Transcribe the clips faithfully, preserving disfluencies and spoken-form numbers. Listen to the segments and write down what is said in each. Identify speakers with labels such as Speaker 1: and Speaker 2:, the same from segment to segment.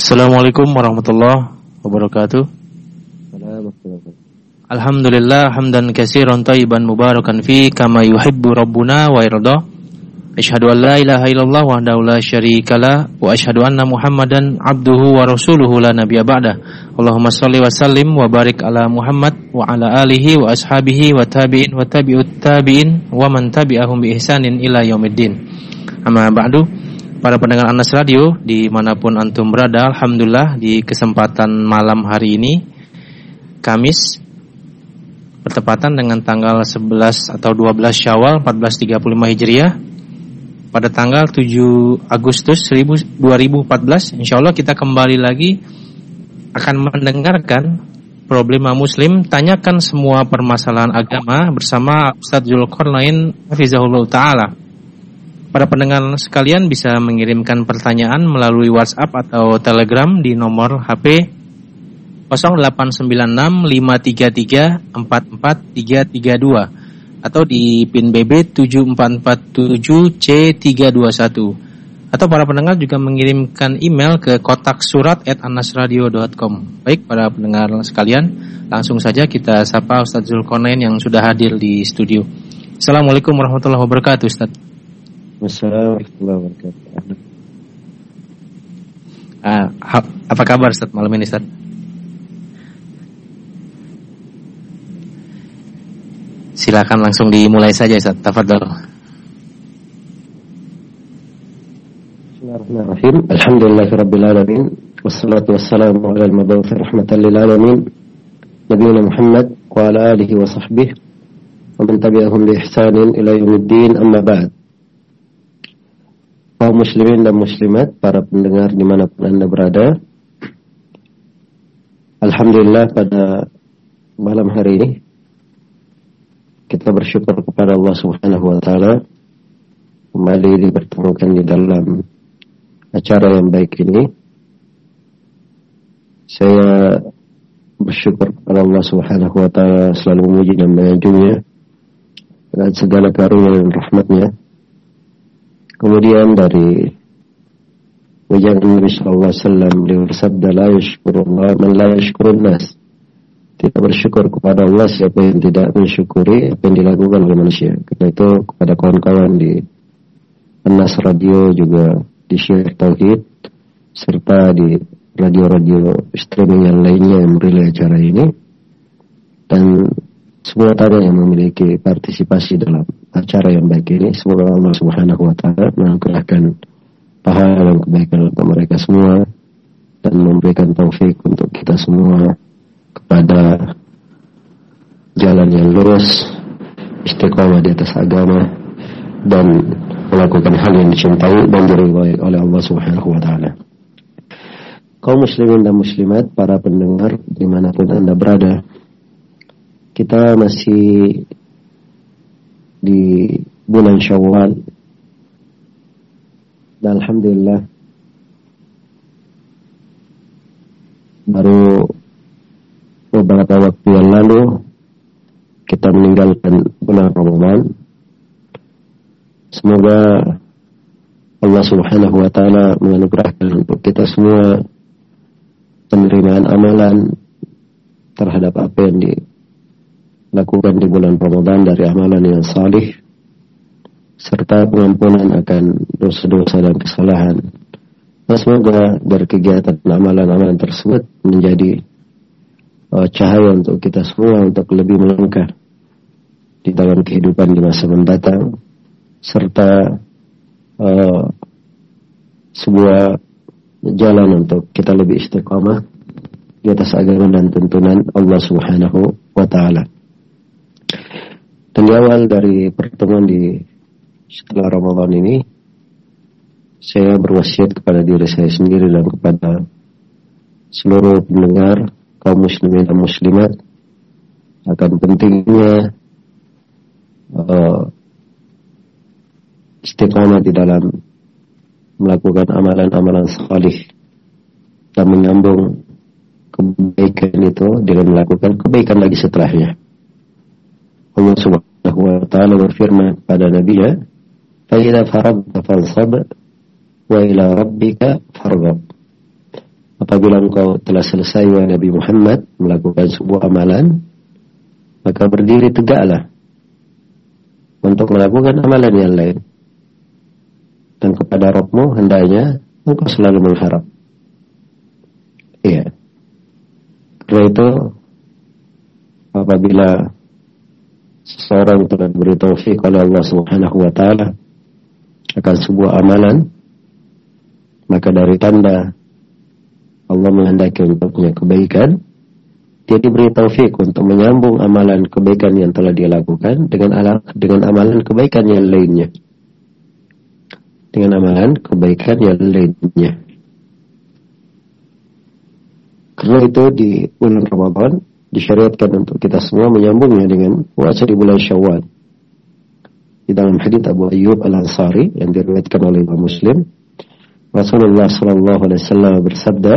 Speaker 1: Assalamualaikum warahmatullahi wabarakatuh. Alhamdulillah hamdan katsiran thayyiban mubarakan fi kama yuhibbu rabbuna wa yarda. Asyhadu an la ilaha illallah wahdahu la syarikalah wa asyhadu anna Muhammadan abduhu wa rasuluhu la nabiyya ba'da. Allahumma shalli wa sallim wa barik ala Muhammad wa ala alihi wa ashabihi wa tabi'in wa tabi'ut tabi'in wa man tabi'ahum bi ihsanin ila yaumiddin. Amma ba'du. Para pendengar Anas Radio dimanapun antum berada, alhamdulillah di kesempatan malam hari ini Kamis bertepatan dengan tanggal sebelas atau dua belas Syawal empat belas tiga puluh lima Hijriah pada tanggal tujuh Agustus dua ribu empat belas. Insyaallah kita kembali lagi akan mendengarkan Problema Muslim, tanyakan semua permasalahan agama bersama Ustaz Zulkarnain hafizahullah taala. Para pendengar sekalian bisa mengirimkan pertanyaan melalui WhatsApp atau Telegram di nomor H P nol delapan sembilan enam lima tiga tiga empat empat tiga tiga dua atau di PIN B B tujuh empat empat tujuh C tiga dua satu, atau para pendengar juga mengirimkan email ke kotak surat at anasradio dot com. Baik para pendengar sekalian, langsung saja kita sapa Ustaz Zulkarnain yang sudah hadir di studio. Assalamualaikum warahmatullahi wabarakatuh, Ustaz.
Speaker 2: Assalamualaikum warahmatullahi wabarakatuh.
Speaker 1: Ah, ha- apa kabar Ustaz malam ini, Ustaz? Silakan langsung dimulai saja, Ustaz. Tafadhol.
Speaker 2: Bismillahirrahmanirrahim. Alhamdulillahirabbil alamin wassalatu wassalamu ala al-mab'uts rahmatan lil alamin nabiyina Muhammad wa ala alihi wa sahbihi wa man tabi'ahum bi ihsanin ila yaumiddin, amma ba'd. Kaum muslimin dan muslimat, para pendengar dimanapun Anda berada, alhamdulillah pada malam hari ini kita bersyukur kepada Allah Subhanahu wa taala kembali dipertemukan di dalam acara yang baik ini. Saya bersyukur kepada Allah Subhanahu wa taala, selalu memuji dan menyanjungnya dengan segala karunia dan rahmatnya. Kemudian dari ucapan Nabi sallallahu alaihi wasallam, beliau bersabda, la yashkurullah man la yashkurun nas. Tidak bersyukur kepada Allah siapa yang tidak mensyukuri apa yang dilakukan oleh manusia. Karena itu kepada kawan-kawan di Anas Radio, juga di Syekh Tauhid, serta di radio-radio streaming yang lainnya yang merilai acara ini, dan semua tamu yang memiliki partisipasi dalam acara yang baik ini, semoga Allah Subhanahu wa taala menganugerahkan pahala dan kebaikan untuk mereka semua dan memberikan taufik untuk kita semua kepada jalan yang lurus, istiqamah di atas agama, dan melakukan hal yang dicintai dan diridhai oleh Allah Subhanahu wa taala. Kaum muslimin dan muslimat, para pendengar dimanapun Anda berada, kita masih di bulan Syawal, dan alhamdulillah baru beberapa waktu yang lalu kita meninggalkan bulan Ramadan. Semoga Allah Subhanahu wa taala menganugerahkan untuk kita semua penerimaan amalan terhadap apa yang dilakukan di bulan Ramadan dari amalan yang salih, serta pengampunan akan dosa-dosa dan kesalahan. Dan semoga dari kegiatan amalan-amalan tersebut menjadi uh, cahaya untuk kita semua untuk lebih melangkah di dalam kehidupan di masa mendatang, serta uh, sebuah jalan untuk kita lebih istiqamah di atas agama dan tuntunan Allah Subhanahu wa taala. Dan di awal dari pertemuan di setelah Ramadan ini, saya berwasiat kepada diri saya sendiri dan kepada seluruh pendengar kaum muslimin dan muslimat akan pentingnya uh, istiqamah di dalam melakukan amalan-amalan salih dan menyambung kebaikan itu dengan melakukan kebaikan lagi setelahnya. Allah Subhanahu wa taala berfirman kepada Nabi-Nya, "Fa idza faradta fansab wa ila rabbika farghab." apabila engkau telah selesai ya Nabi Muhammad melakukan sebuah amalan, maka berdiri tegaklah untuk melakukan amalan yang lain. Dan kepada Rabbmu hendaknya engkau selalu mengharap. Iya. Karena itu apabila seseorang telah diberi taufik oleh Allah Subhanahu wa taala akan sebuah amalan, maka dari tanda Allah menghendaki untuknya kebaikan, dia diberi taufik untuk menyambung amalan kebaikan yang telah dia lakukan dengan ala, dengan amalan kebaikan yang lainnya. Dengan amalan kebaikan yang lainnya. Karena itu di bulan Ramadan disyariatkan untuk kita semua menyambungnya dengan puasa di bulan Syawal. Di dalam hadits Abu Ayyub Al-Ansari yang diriwayatkan oleh Imam Muslim, Rasulullah sallallahu alaihi wasallam bersabda,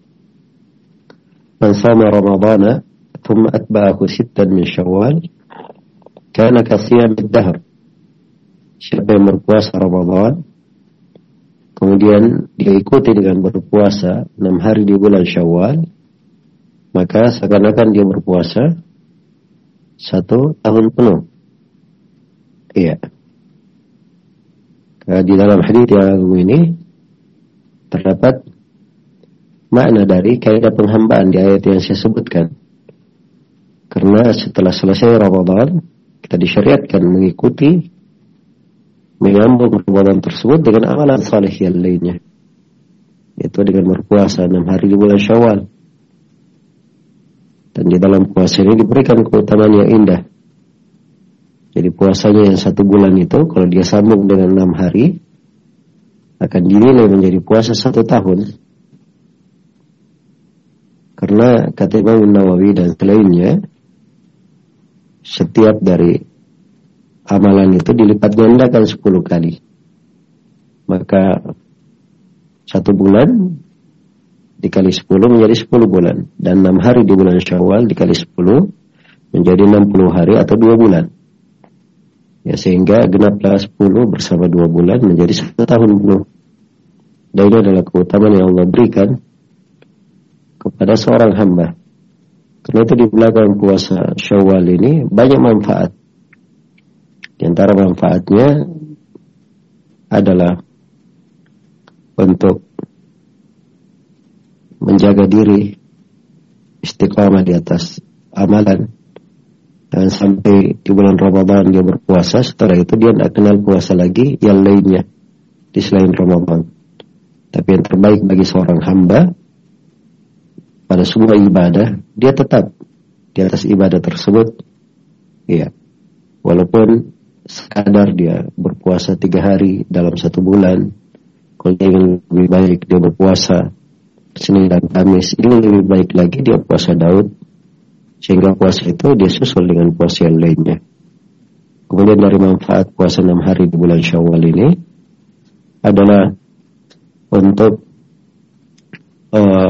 Speaker 2: "Man shama Ramadhana thumma atba'ahu sittan min Syawal, kana ka siyamid dahr." Siapa yang berpuasa Ramadan kemudian dia ikuti dengan berpuasa enam hari di bulan Syawal, maka seakan-akan dia berpuasa satu tahun penuh. Iya. Di dalam hadits yang ini terdapat makna dari kaidah penghambaan di ayat yang saya sebutkan. Karena setelah selesai Ramadan, kita disyariatkan mengikuti menyambung Ramadan tersebut dengan amalan saleh yang lainnya, yaitu dengan berpuasa enam hari di bulan Syawal. Dan di dalam puasa ini diberikan keutamaan yang indah. Jadi puasanya yang satu bulan itu, kalau dia sambung dengan enam hari, akan dinilai menjadi puasa satu tahun. Karena kata Imam Nawawi dan selainnya, setiap dari amalan itu dilipat gandakan sepuluh kali. Maka satu bulan dikali sepuluh menjadi sepuluh bulan. Dan enam hari di bulan Syawal dikali sepuluh menjadi enam puluh hari atau dua bulan. Ya, sehingga genaplah sepuluh bersama dua bulan menjadi satu tahun penuh. Dan ini adalah keutamaan yang Allah berikan kepada seorang hamba. Karena itu di belakang puasa Syawal ini banyak manfaat. Di antara manfaatnya adalah untuk menjaga diri istiqamah di atas amalan. Dan sampai di bulan Ramadan dia berpuasa, setelah itu dia tidak kenal puasa lagi yang lainnya di selain Ramadan. Tapi yang terbaik bagi seorang hamba pada semua ibadah, dia tetap di atas ibadah tersebut. Iya. Walaupun sekadar dia berpuasa tiga hari dalam satu bulan, kalau dia ingin lebih baik dia berpuasa Senin dan Kamis, ini lebih baik lagi dia puasa Daud, sehingga puasa itu dia susul dengan puasa yang lainnya. Kemudian dari manfaat puasa enam hari di bulan Syawal ini adalah untuk uh,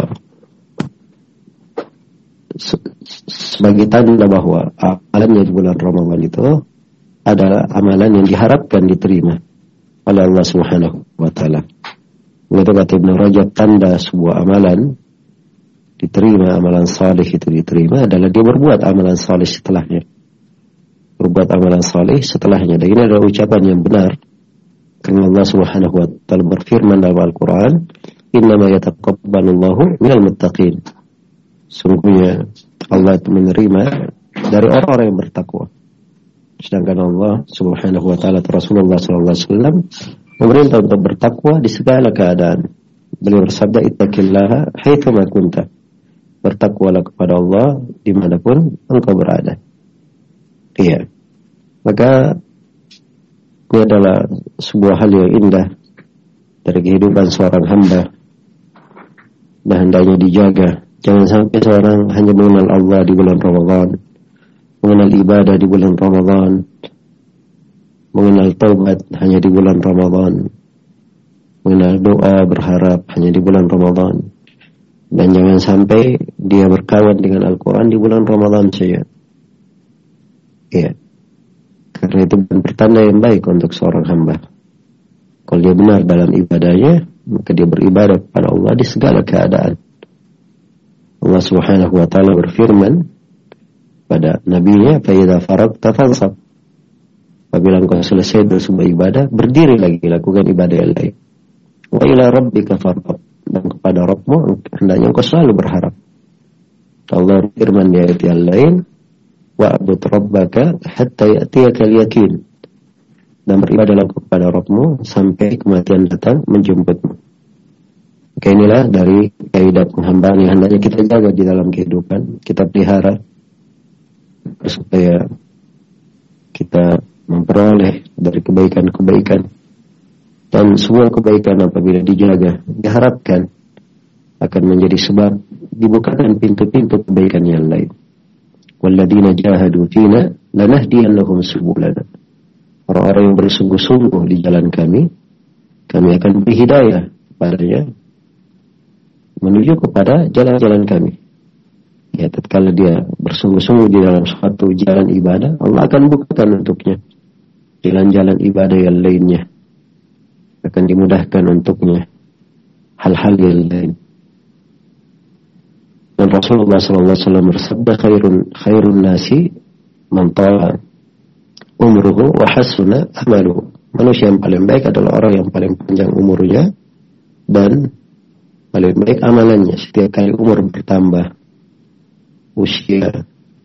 Speaker 2: sebagai tanda bahwa amalannya di bulan Ramadan itu adalah amalan yang diharapkan diterima oleh Allah Subhanahu wa taala. Begitu kata Ibnu Rajab, tanda sebuah amalan diterima, amalan saleh itu diterima adalah dia berbuat amalan saleh setelahnya. Berbuat amalan saleh setelahnya. Dan ini adalah ucapan yang benar. Karena Allah Subhanahu wa taala berfirman dalam Al-Qur'an, "Innama yataqabbalullahu minal muttaqin." Sungguhnya Allah itu menerima dari orang-orang yang bertakwa. Sedangkan Allah Subhanahu wa taala, Rasulullah sallallahu alaihi wasallam memerintah untuk bertakwa di segala keadaan. Beliau bersabda, "Ittaqillaha haitsu ma kunta." Bertakwalah kepada Allah dimanapun engkau berada. Iya. Maka ini adalah sebuah hal yang indah dari kehidupan seorang hamba. Dan hendaknya dijaga. Jangan sampai seorang hanya mengenal Allah di bulan Ramadan, mengenal ibadah di bulan Ramadan, mengenal taubat hanya di bulan Ramadan, mengenal doa berharap hanya di bulan Ramadan. Dan jangan sampai dia berkawan dengan Al-Quran di bulan Ramadan saja. Ya. Karena itu bukan pertanda yang baik untuk seorang hamba. Kalau dia benar dalam ibadahnya, maka dia beribadah kepada Allah di segala keadaan. Allah Subhanahu wa taala berfirman pada nabinya, "Fa idza faragta fansab." Apabila engkau selesai dari sebuah ibadah, berdiri lagi lakukan ibadah yang lain. Wa ila rabbika farghab, dan kepada Rabbmu hendaknya engkau selalu berharap. Allah firman di ayat yang lain, wa'bud rabbaka hatta ya'tiyakal yaqin, dan beribadahlah kepada Rabbmu sampai kematian datang menjemputmu. Maka inilah dari kaidah penghambaan yang hendaknya kita jaga di dalam kehidupan, kita pelihara supaya kita memperoleh dari kebaikan-kebaikan, dan semua kebaikan apabila dijaga diharapkan akan menjadi sebab dibukakan pintu-pintu kebaikan yang lain. Walladzina jahadu fina lanahdiyannahum subulana. Orang-orang yang bersungguh-sungguh di jalan kami, kami akan beri hidayah padanya menuju kepada jalan-jalan kami. Ya, tatkala dia bersungguh-sungguh di dalam suatu jalan ibadah, Allah akan bukakan untuknya jalan-jalan ibadah yang lainnya, akan dimudahkan untuknya hal-hal yang lain. Dan Rasulullah sallallahu alaihi wasallam bersabda, khairun khairun nasi man tala umruhu wa hasuna amaluhu. Manusia yang paling baik adalah orang yang paling panjang umurnya dan paling baik amalannya. Setiap kali umur bertambah, usia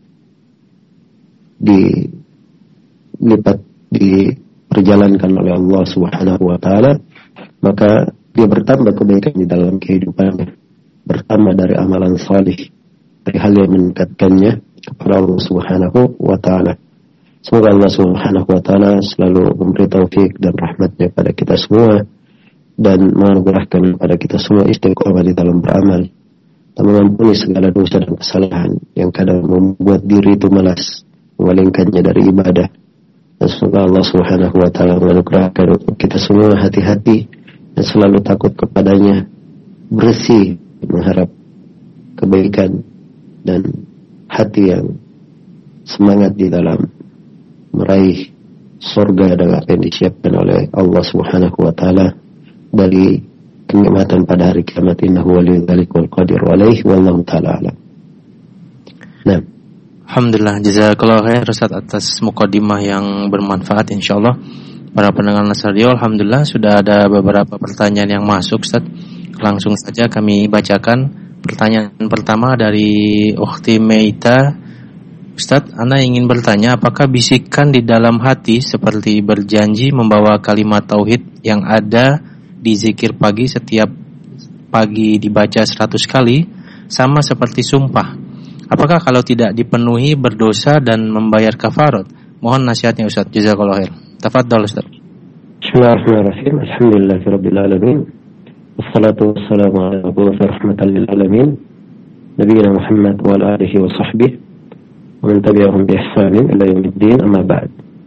Speaker 2: dilipat, diperjalankan oleh Allah Subhanahu wa taala, maka dia bertambah kebaikan di dalam kehidupannya, bertambah dari amalan salih, dari hal yang meningkatkannya kepada Allah Subhanahu wa taala. Semoga Allah Subhanahu wa taala selalu memberi taufik dan rahmatnya pada kita semua, dan menganugerahkan kepada kita semua istiqomah di dalam beramal, dan mengampuni segala dosa dan kesalahan yang kadang membuat diri itu malas, mengalingkannya dari ibadah. Dan semoga Allah Subhanahu wa taala menganugerahkan untuk kita semua hati-hati dan selalu takut kepadanya, bersih mengharap kebaikan, dan hati yang semangat di dalam meraih surga dan apa yang disiapkan oleh Allah Subhanahu wa taala dari kenikmatan pada hari kiamat. Innahu waliyyudzalika wal qadiru alaihi wallahu taala alam. Nah,
Speaker 1: alhamdulillah, jazakallahu khair Ustaz atas mukadimah yang bermanfaat insyaallah. Para pendengar Nas Radio, alhamdulillah sudah ada beberapa pertanyaan yang masuk Ustaz. Langsung saja kami bacakan. Pertanyaan pertama dari Ukhti Meita. Ustaz, Ana ingin bertanya, apakah bisikan di dalam hati seperti berjanji membawa kalimat tauhid yang ada di zikir pagi setiap pagi dibaca seratus kali sama seperti sumpah? Apakah kalau tidak dipenuhi berdosa dan membayar kafarat? Mohon nasihatnya Ustaz. Jazakallahu khair. Tafadhal Ustaz.
Speaker 2: Bismillahirrahmanirrahim. Alhamdulillahirabbil alamin. Wassalatu wassalamu ala rahmatan lil alamin. Nabiyina Muhammad wa ala alihi wa sahbihi wa man tabi'ahum bi ihsanin ila yaumiddin, amma ba'd.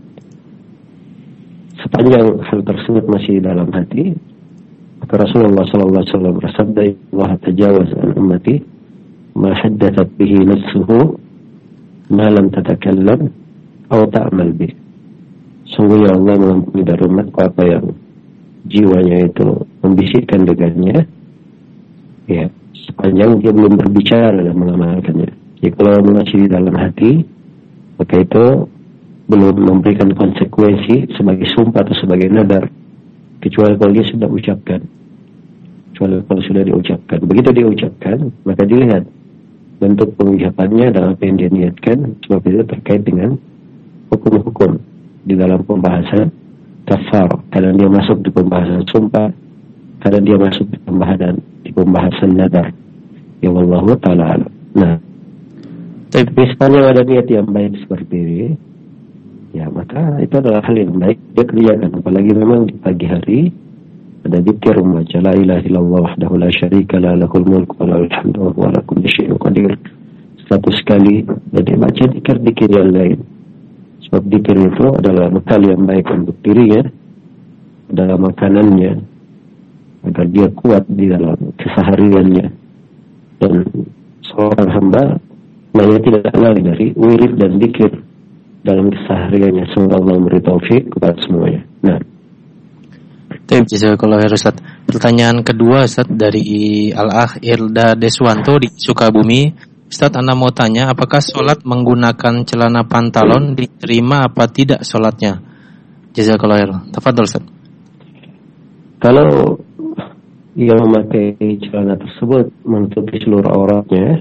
Speaker 2: Sepanjang hal tersebut masih dalam hati, maka Rasulullah sallallahu alaihi wasallam bersabda, "Allah tajawaz an ummati ma haddathat bihi nafsuhu ma lam tatakallam aw ta'mal bih." Sungguhnya Allah mengampuni dari umatku apa yang jiwanya itu membisikkan dengannya, ya, sepanjang dia belum berbicara dan mengamalkannya. Jadi kalau masih di dalam hati, maka itu belum memberikan konsekuensi sebagai sumpah atau sebagai nadar, kecuali kalau dia sudah ucapkan. Kecuali kalau sudah diucapkan. Begitu dia ucapkan, maka dilihat bentuk pengucapannya dan apa yang dia niatkan, sebab itu terkait dengan hukum-hukum di dalam pembahasan kafar. Kadang dia masuk di pembahasan sumpah, kadang dia masuk di pembahasan di pembahasan nadar. Ya wallahu ta'ala alam. Nah, tapi misalnya ada niat yang baik seperti ini, ya maka itu adalah hal yang baik dia kerjakan. Apalagi memang di pagi hari ada zikir membaca la ilaha illallah wahdahu la syarika la lahul mulku wa lahul hamdu wa huwa ala kulli syai'in qadir seratus kali, dan dia baca zikir-zikir yang lain. Sebab zikir itu adalah bekal yang baik untuk dirinya, adalah makanannya agar dia kuat di dalam kesehariannya. Dan seorang hamba hanya tidak lari dari wirid dan zikir dalam kesehariannya. Semoga Allah memberi taufik kepada semuanya. Nah,
Speaker 1: Jazakallahu khair Ustaz. Pertanyaan kedua Ustaz dari Al-Akh Irda Deswanto di Sukabumi. Ustaz, Anda mau tanya apakah sholat menggunakan celana pantalon diterima apa tidak sholatnya? Jazakallahu khairan. Tafadhol Ustaz.
Speaker 2: Kalau ia memakai celana tersebut menutupi seluruh auratnya,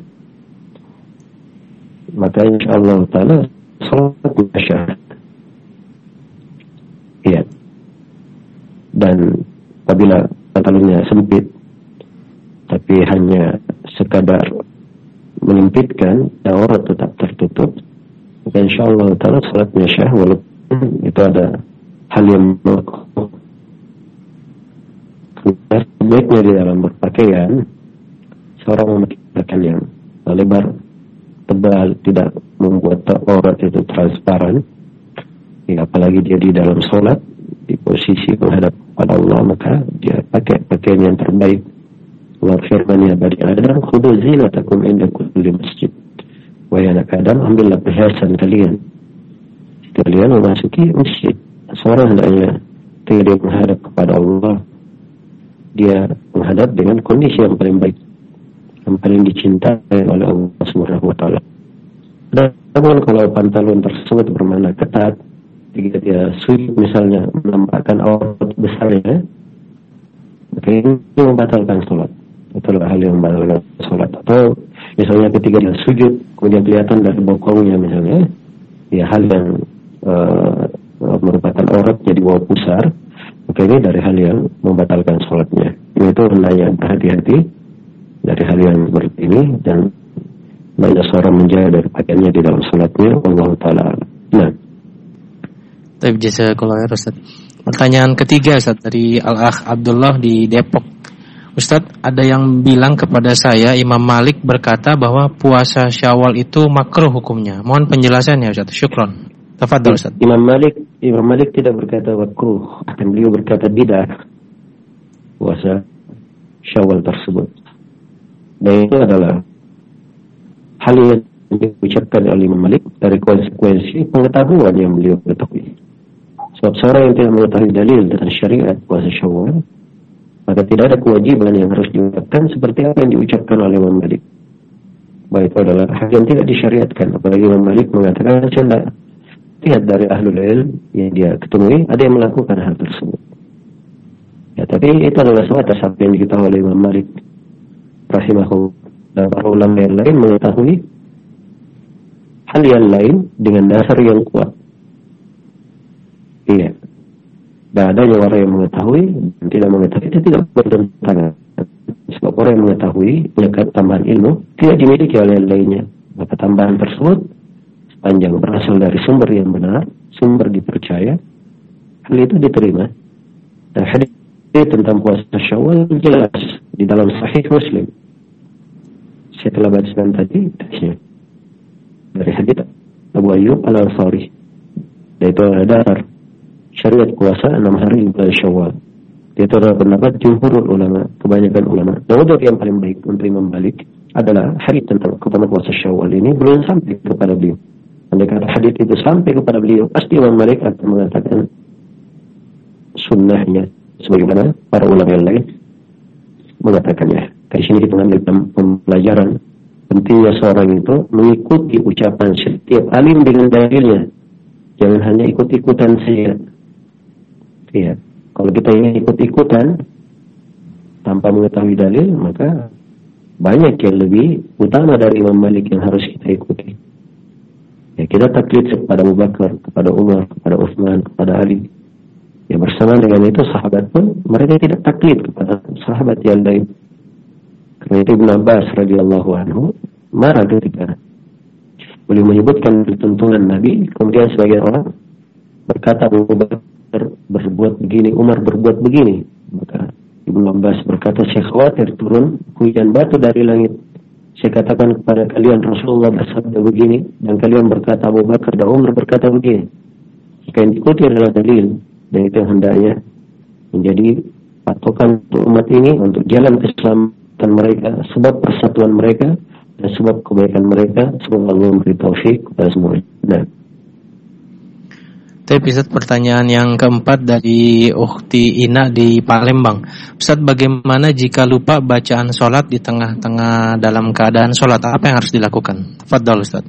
Speaker 2: maka insyaallah ta'ala sholat sah. Iya. Dan apabila pantalonnya sempit tapi hanya sekadar menyempitkan dan aurat tetap tertutup, maka insyaallah ta'ala salatnya sah, walaupun itu ada hal yang makruh. Sebaiknya di dalam berpakaian seorang memakai pakaian yang lebar, tebal, tidak membuat aurat itu transparan. Ya, apalagi dia di dalam sholat di posisi menghadap pada Allah, maka dia pakai pakaian yang terbaik. Allah firman, ya bani Adam, khudhu zinatakum inda kulli masjid. Wahai anak Adam, ambillah perhiasan kalian kalian memasuki masjid. Seorang hendaknya ketika dia menghadap kepada Allah, dia menghadap dengan kondisi yang paling baik, yang paling dicintai oleh Allah Subhanahu wa taala. Namun kalau pantalon tersebut bermakna ketat, jika dia sujud misalnya menampakkan aurat besarnya, maka ini membatalkan sholat. Itulah hal yang membatalkan sholat. Atau misalnya ketika dia sujud kemudian kelihatan dari bokongnya misalnya, ya hal yang uh, merupakan aurat jadi bawah pusar, maka ini dari hal yang membatalkan sholatnya. Itu hendaknya berhati-hati dari hal yang seperti ini, dan banyak seorang menjaga dari pakaiannya di dalam sholatnya. Allah Ta'ala. Nah,
Speaker 1: Taib jazakallahu khairan Ustaz. Pertanyaan ketiga Ustaz dari Al-Akh Abdullah di Depok. Ustaz, ada yang bilang kepada saya Imam Malik berkata bahwa puasa Syawal itu makruh hukumnya. Mohon penjelasannya Ustaz. Syukron. Tafadhol Ustaz.
Speaker 2: Imam Malik Imam Malik tidak berkata makruh, akan beliau berkata bid'ah puasa Syawal tersebut. Dan itu adalah hal yang diucapkan oleh Imam Malik dari konsekuensi pengetahuan yang beliau ketahui. Sebab seorang yang tidak mengetahui dalil tentang syariat puasa Syawal, maka tidak ada kewajiban yang harus diucapkan seperti apa yang diucapkan oleh Imam Malik. Baik, itu adalah hal yang tidak disyariatkan. Apalagi Imam Malik mengatakan, saya lihat dari ahlul ilm yang dia ketemui ada yang melakukan hal tersebut. Ya, tapi itu adalah sebatas apa yang diketahui oleh Imam Malik rahimahullah, dan para ulama yang lain mengetahui hal yang lain dengan dasar yang kuat. Iya. Dan adanya orang yang mengetahui dan tidak mengetahui itu tidak bertentangan. Sebab orang yang mengetahui punya tambahan ilmu tidak dimiliki oleh yang lainnya. Maka tambahan tersebut sepanjang berasal dari sumber yang benar, sumber dipercaya, hal itu diterima. Dan hadis tentang puasa Syawal jelas di dalam Sahih Muslim. Saya telah bacakan tadi dari hadits Abu Ayyub Al-Ansari. Dan itu adalah syariat puasa enam hari bulan Syawal. Itu adalah pendapat jumhurul ulama, kebanyakan ulama. Dan untuk yang paling baik untuk Imam Malik adalah hadits tentang keutamaan puasa Syawal ini belum sampai kepada beliau. Andai kata hadits itu sampai kepada beliau, pasti Imam Malik akan mengatakan sunnahnya sebagaimana para ulama yang lain mengatakannya. Di sini kita mengambil pembelajaran pentingnya seorang itu mengikuti ucapan setiap alim dengan dalilnya. Jangan hanya ikut-ikutan saja. Iya. Kalau kita ingin ikut-ikutan tanpa mengetahui dalil, maka banyak yang lebih utama dari Imam Malik yang harus kita ikuti. Ya, kita taklid kepada Abu Bakar, kepada Umar, kepada Utsman, kepada Ali. Ya, bersama dengan itu sahabat pun mereka tidak taklid kepada sahabat yang lain. Karena itu Ibn Abbas radhiyallahu anhu marah ketika beliau menyebutkan tuntunan Nabi, kemudian sebagian orang berkata Abu Bakar berbuat begini, Umar berbuat begini. Maka Ibn Abbas berkata, saya khawatir turun hujan batu dari langit. Saya katakan kepada kalian Rasulullah bersabda begini, dan kalian berkata Abu Bakar dan Umar berkata begini. Jika yang diikuti adalah dalil, dan itu yang hendaknya menjadi patokan untuk umat ini untuk jalan keselamatan mereka, sebab persatuan mereka dan sebab kebaikan mereka. Semoga Allah memberi taufik kepada semua. Nah.
Speaker 1: Tapi Ustaz, pertanyaan yang keempat dari Ukhti Ina di Palembang. Ustaz, bagaimana jika lupa bacaan sholat di tengah-tengah dalam keadaan sholat? Apa yang harus dilakukan? Tafadhol Ustaz.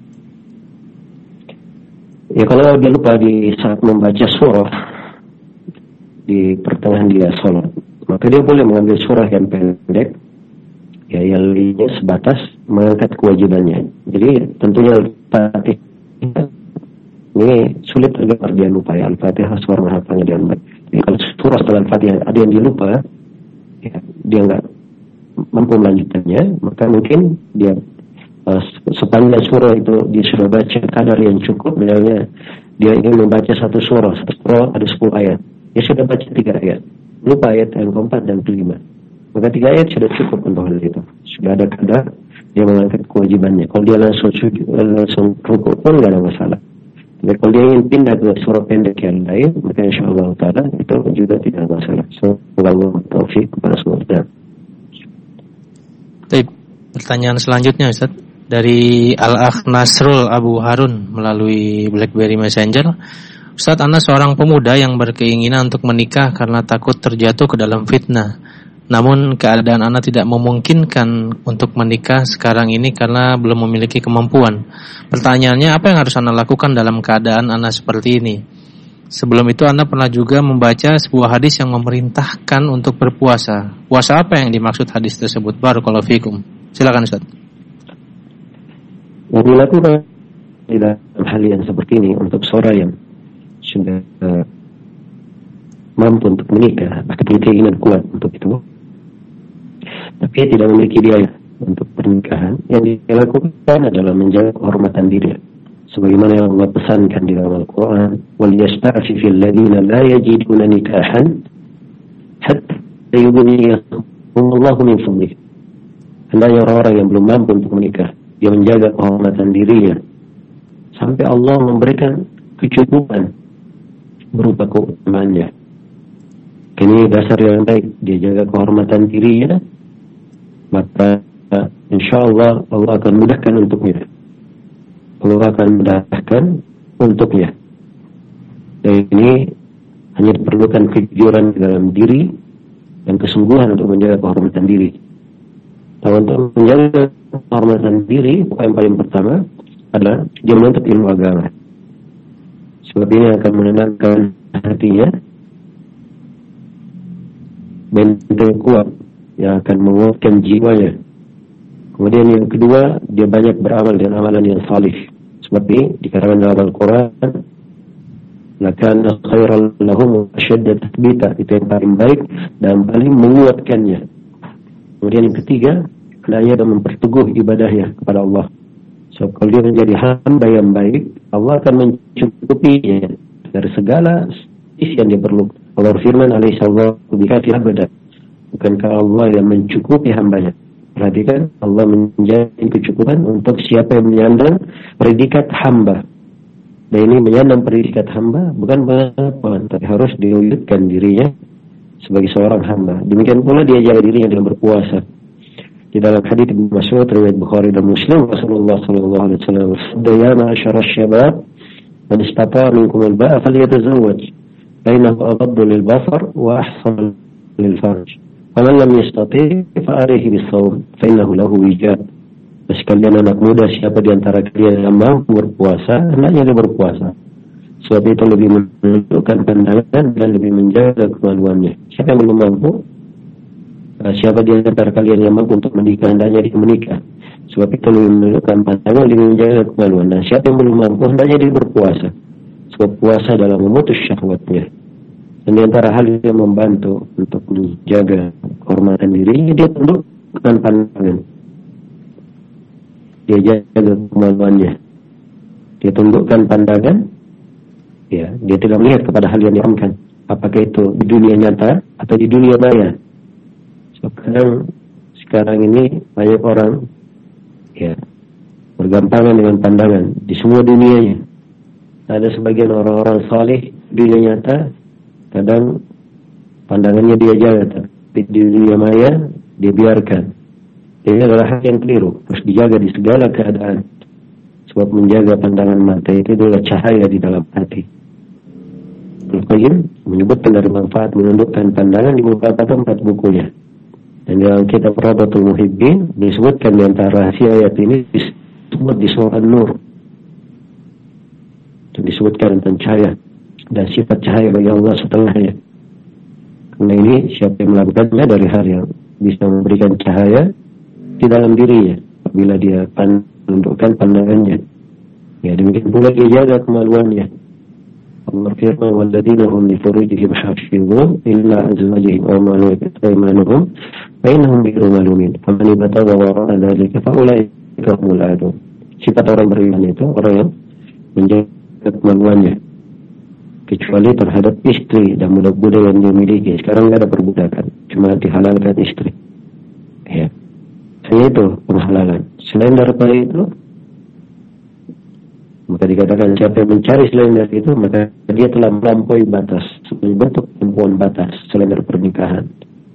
Speaker 2: Ya, kalau dia lupa di saat membaca surah di pertengahan dia sholat, maka dia boleh mengambil surah yang pendek, ya, yang lainnya sebatas mengangkat kewajibannya. Jadi tentunya Al-Fatihah ini sulit agar dia lupa, ya. Al-Fatihah suara menghafalnya dia lupa. Jadi kalau surah setelah Al-Fatihah ada yang dia lupa, ya, dia nggak mampu melanjutkannya, maka mungkin dia uh, sepanjang surah itu dia sudah baca kadar yang cukup. Misalnya dia ingin membaca satu surah, satu surah ada sepuluh ayat, dia sudah baca tiga ayat, lupa ayat yang keempat dan kelima, maka tiga ayat sudah cukup untuk hal itu. Sudah ada kadar dia mengangkat kewajibannya. Kalau dia langsung langsung rukuk pun nggak ada masalah. Tapi kalau dia ingin pindah ke surah pendek yang lain, maka insyaAllah ta'ala itu juga tidak ada masalah. Semoga Allah taufik kepada semua kita.
Speaker 1: Pertanyaan selanjutnya Ustaz, dari Al-Akh Nasrul Abu Harun melalui BlackBerry Messenger. Ustaz, Ana seorang pemuda yang berkeinginan untuk menikah karena takut terjatuh ke dalam fitnah. Namun keadaan Ana tidak memungkinkan untuk menikah sekarang ini karena belum memiliki kemampuan. Pertanyaannya, apa yang harus Ana lakukan dalam keadaan Ana seperti ini? Sebelum itu Ana pernah juga membaca sebuah hadis yang memerintahkan untuk berpuasa. Puasa apa yang dimaksud hadis tersebut? Barakallahu fikum. Silakan Ustaz.
Speaker 2: Yang dilakukan dalam hal yang seperti ini untuk seorang yang sudah uh, mampu untuk menikah, bahkan keinginan kuat untuk itu, tapi tidak memiliki biaya untuk pernikahan, yang dilakukan adalah menjaga kehormatan diri, sebagaimana yang Allah pesankan di dalam Al-Quran, wal yasta'fifil ladzina la yajiduna nikahan hatta yughniyahumullahu min fadlihi. Hendaknya orang-orang yang belum mampu untuk menikah, dia menjaga kehormatan dirinya sampai Allah memberikan kecukupan berupa keutamaannya. Ini dasar yang baik, dia jaga kehormatan dirinya, maka insya Allah Allah akan mudahkan untuknya. Allah akan mudahkan untuknya. Dan ini hanya diperlukan kejujuran dalam diri dan kesungguhan untuk menjaga kehormatan diri. Nah, untuk menjaga kehormatan diri, yang paling pertama adalah dia menuntut ilmu agama. Sebab ini akan menenangkan hatinya, benteng kuat yang akan menguatkan jiwanya. Kemudian yang kedua, dia banyak beramal dengan amalan yang salih. Seperti dikatakan dalam Al-Quran, lakana khairan lahum asyadda tathbita, itu yang paling baik dan paling menguatkannya. Kemudian yang ketiga, hendaknya dia memperteguh ibadahnya kepada Allah. So, kalau dia menjadi hamba yang baik, Allah akan mencukupinya dari segala sisi yang dia perlu. Allah firman alaihi sallallahu bikafir abada. Bukankah Allah yang mencukupi hambanya? Perhatikan, Allah menjadi kecukupan untuk siapa yang menyandang predikat hamba. Dan ini menyandang predikat hamba bukan pengakuan, tapi harus diwujudkan dirinya sebagai seorang hamba. Demikian pula dia jaga dirinya dengan berpuasa. Di dalam hadits Ibnu Mas'ud riwayat Bukhari dan Muslim, Rasulullah sallallahu alaihi wasallam bersabda, "Ya ma'syara asy-syabab, man istata'a minkum al-ba'a falyatazawwaj, fa innahu aghaddu lil-basar wa ahsanu lil-farj. Wa man lam yastati' fa 'alaihi bis-shawm, fa innahu lahu wijab." Sekalian anak muda, siapa di antara kalian yang mampu berpuasa, hendaknya dia berpuasa. Sebab itu lebih menentukan pandangan dan lebih menjaga kemaluannya. Siapa yang belum mampu, siapa di antara kalian yang mampu untuk menikah, hendaknya dia menikah. Sebab itu lebih menentukan pandangan, lebih menjaga kemaluan. Dan siapa yang belum mampu, hendaknya dia berpuasa. Sebab puasa adalah memutus syahwatnya. Dan di antara hal yang membantu untuk menjaga kehormatan dirinya, dia tundukkan pandangan. Dia jaga kemaluannya. Dia tundukkan pandangan. Ya, dia tidak melihat kepada hal yang diharamkan, apakah itu di dunia nyata atau di dunia maya. So, kadang sekarang ini banyak orang ya bergampangan dengan pandangan di semua dunianya. Ada sebagian orang-orang saleh dunia nyata, kadang pandangannya dia jaga, tapi di dunia maya dia biarkan. Ini adalah hal yang keliru, harus dijaga di segala keadaan. Sebab menjaga pandangan mata itu adalah cahaya di dalam hati. Ibnu Qayyim menyebutkan dari manfaat menundukkan pandangan di beberapa tempat bukunya. Dan dalam kitab Rawdatul Muhibbin disebutkan di antara rahasia ayat ini disebut di surah An-Nur. Disebutkan tentang cahaya dan sifat cahaya bagi Allah setelahnya. Karena ini siapa yang melakukannya dari hal yang bisa memberikan cahaya di dalam dirinya apabila dia menundukkan pandangannya. Ya, demikian pula dia jaga kemaluannya. Allah firman, "Walladzina hum li furujihim hafizun illa azwajihim aw ma malakat aymanuhum fa innahum ghairu malumin. Faman ibtagha wara'a dzalika fa ulaika humul aadun." Sifat orang beriman itu orang yang menjaga kemaluannya kecuali terhadap istri dan budak-budak yang dia miliki. Sekarang tidak ada perbudakan, cuma dihalalkan istri. Ya, hanya itu penghalalan. Selain daripada itu, maka dikatakan siapa yang mencari selain dari itu, maka dia telah melampaui batas, sebagai bentuk pembunuhan batas selain dari pernikahan.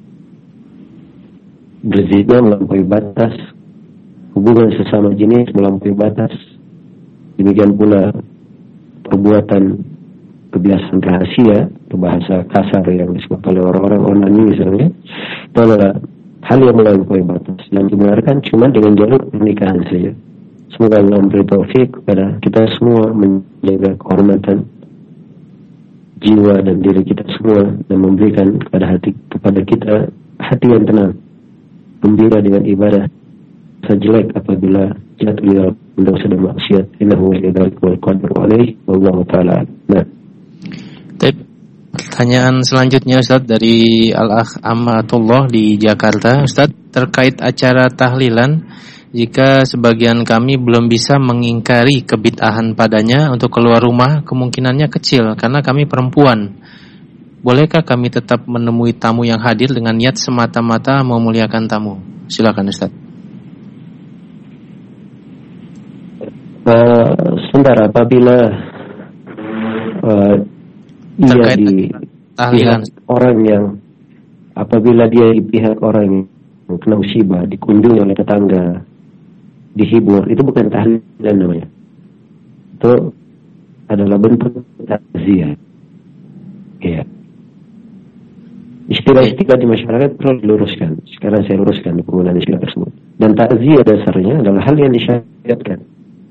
Speaker 2: Berzina melampaui batas, hubungan sesama jenis melampaui batas. Demikian pula perbuatan kebiasaan rahasia atau bahasa kasar yang disebut oleh orang-orang onani misalnya, itu adalah hal yang melampaui batas dan dibenarkan cuma dengan jalur pernikahan saja. Semoga Allah memberi taufik kepada kita semua menjaga kehormatan jiwa dan diri kita semua dan memberikan kepada hati kepada kita hati yang tenang, gembira dengan ibadah, sejelek apabila jatuh di dalam dosa dan maksiat. Innahu waliyudzalik wal qadiru alaihi wallahu taala. Nah,
Speaker 1: pertanyaan selanjutnya Ustaz dari Al-Akh Amatullah di Jakarta. Ustaz, terkait acara tahlilan, jika sebagian kami belum bisa mengingkari kebid'ahan padanya untuk keluar rumah, kemungkinannya kecil karena kami perempuan. Bolehkah kami tetap menemui tamu yang hadir dengan niat semata-mata memuliakan tamu? Silakan Ustaz.
Speaker 2: Uh, sebentar, apabila uh, dia di tahlilan orang yang apabila dia di pihak orang yang kena musibah, dikunjungi oleh tetangga, dihibur, itu bukan tahlilan namanya. Itu adalah bentuk takziah. Ya. Istilah-istilah di masyarakat perlu diluruskan. Sekarang saya luruskan di penggunaan istilah tersebut. Dan takziah dasarnya adalah hal yang disyariatkan.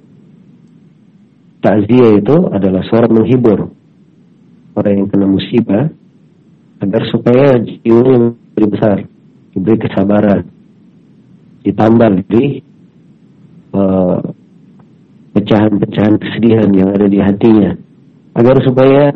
Speaker 2: Takziah itu adalah seorang menghibur orang yang kena musibah agar supaya jiwanya lebih besar, diberi kesabaran, ditambah dari uh, pecahan-pecahan kesedihan yang ada di hatinya, agar supaya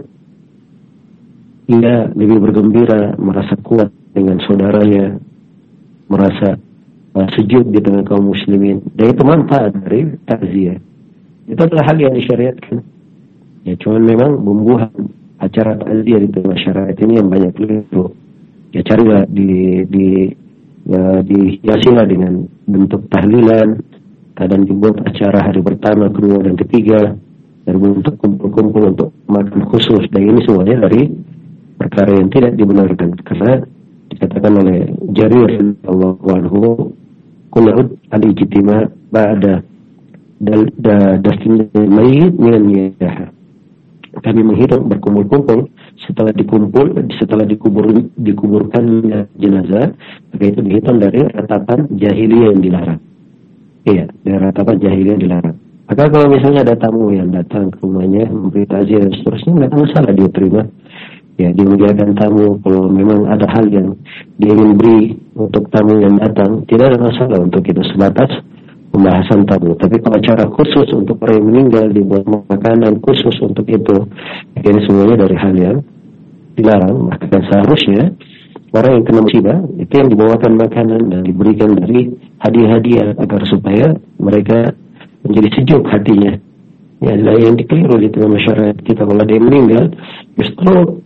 Speaker 2: ia lebih bergembira, merasa kuat dengan saudaranya, merasa uh, sejuk di tengah kaum muslimin. Dan itu manfaat dari takziah. Itu adalah hal yang disyariatkan. Ya, cuman memang bumbuhan acara takziah di masyarakat ini yang banyak keliru. Ya, carilah di di ya, dihiasilah dengan bentuk tahlilan, kadang dibuat acara hari pertama, kedua dan ketiga, dan bentuk kumpul-kumpul untuk makan khusus. Dan ini semuanya dari perkara yang tidak dibenarkan, karena dikatakan oleh Jarir radhiyallahu anhu, qul al-ijtima ba'da dal dafin mayyit min niyah. Kami menghitung berkumpul-kumpul setelah dikumpul setelah dikubur dikuburkan jenazah, maka itu dihitung dari ratapan jahiliyah yang dilarang. Iya, dari ratapan jahiliyah yang dilarang. Maka kalau misalnya ada tamu yang datang ke rumahnya memberi takziah dan seterusnya, nggak ada masalah dia terima. Ya, dimuliakan tamu. Kalau memang ada hal yang dia ingin beri untuk tamu yang datang, tidak ada masalah untuk itu, sebatas pembahasan tamu. Tapi kalau cara khusus untuk orang yang meninggal, dibuat makanan khusus untuk itu, ini semuanya dari hal yang dilarang. Maka seharusnya orang yang kena musibah itu yang dibawakan makanan dan diberikan dari hadiah-hadiah agar supaya mereka menjadi sejuk hatinya. Ya, adalah yang dikeliru di tengah masyarakat kita. Kalau dia meninggal, justru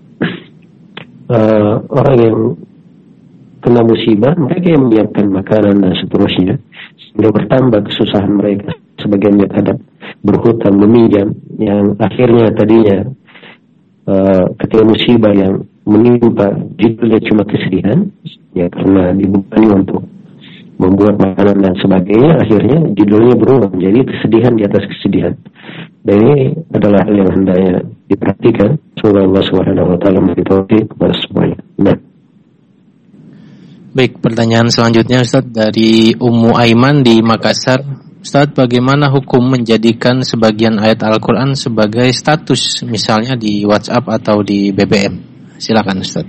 Speaker 2: uh, orang yang kena musibah, mereka yang menyiapkan makanan dan seterusnya, sehingga bertambah kesusahan mereka. Sebagian yang ada berhutang meminjam, yang akhirnya tadinya uh, ketika musibah yang menimpa judulnya cuma kesedihan, ya karena dibebani untuk membuat makanan dan sebagainya, akhirnya judulnya berubah menjadi kesedihan di atas kesedihan. Dan ini adalah hal yang hendaknya diperhatikan. Semoga Allah Subhanahu wa taala memberi taufik kepada semuanya. Nah.
Speaker 1: Baik, pertanyaan selanjutnya Ustaz dari Ummu Aiman di Makassar. Ustaz, bagaimana hukum menjadikan sebagian ayat Al-Qur'an sebagai status, misalnya di WhatsApp atau di B B M? Silakan Ustaz.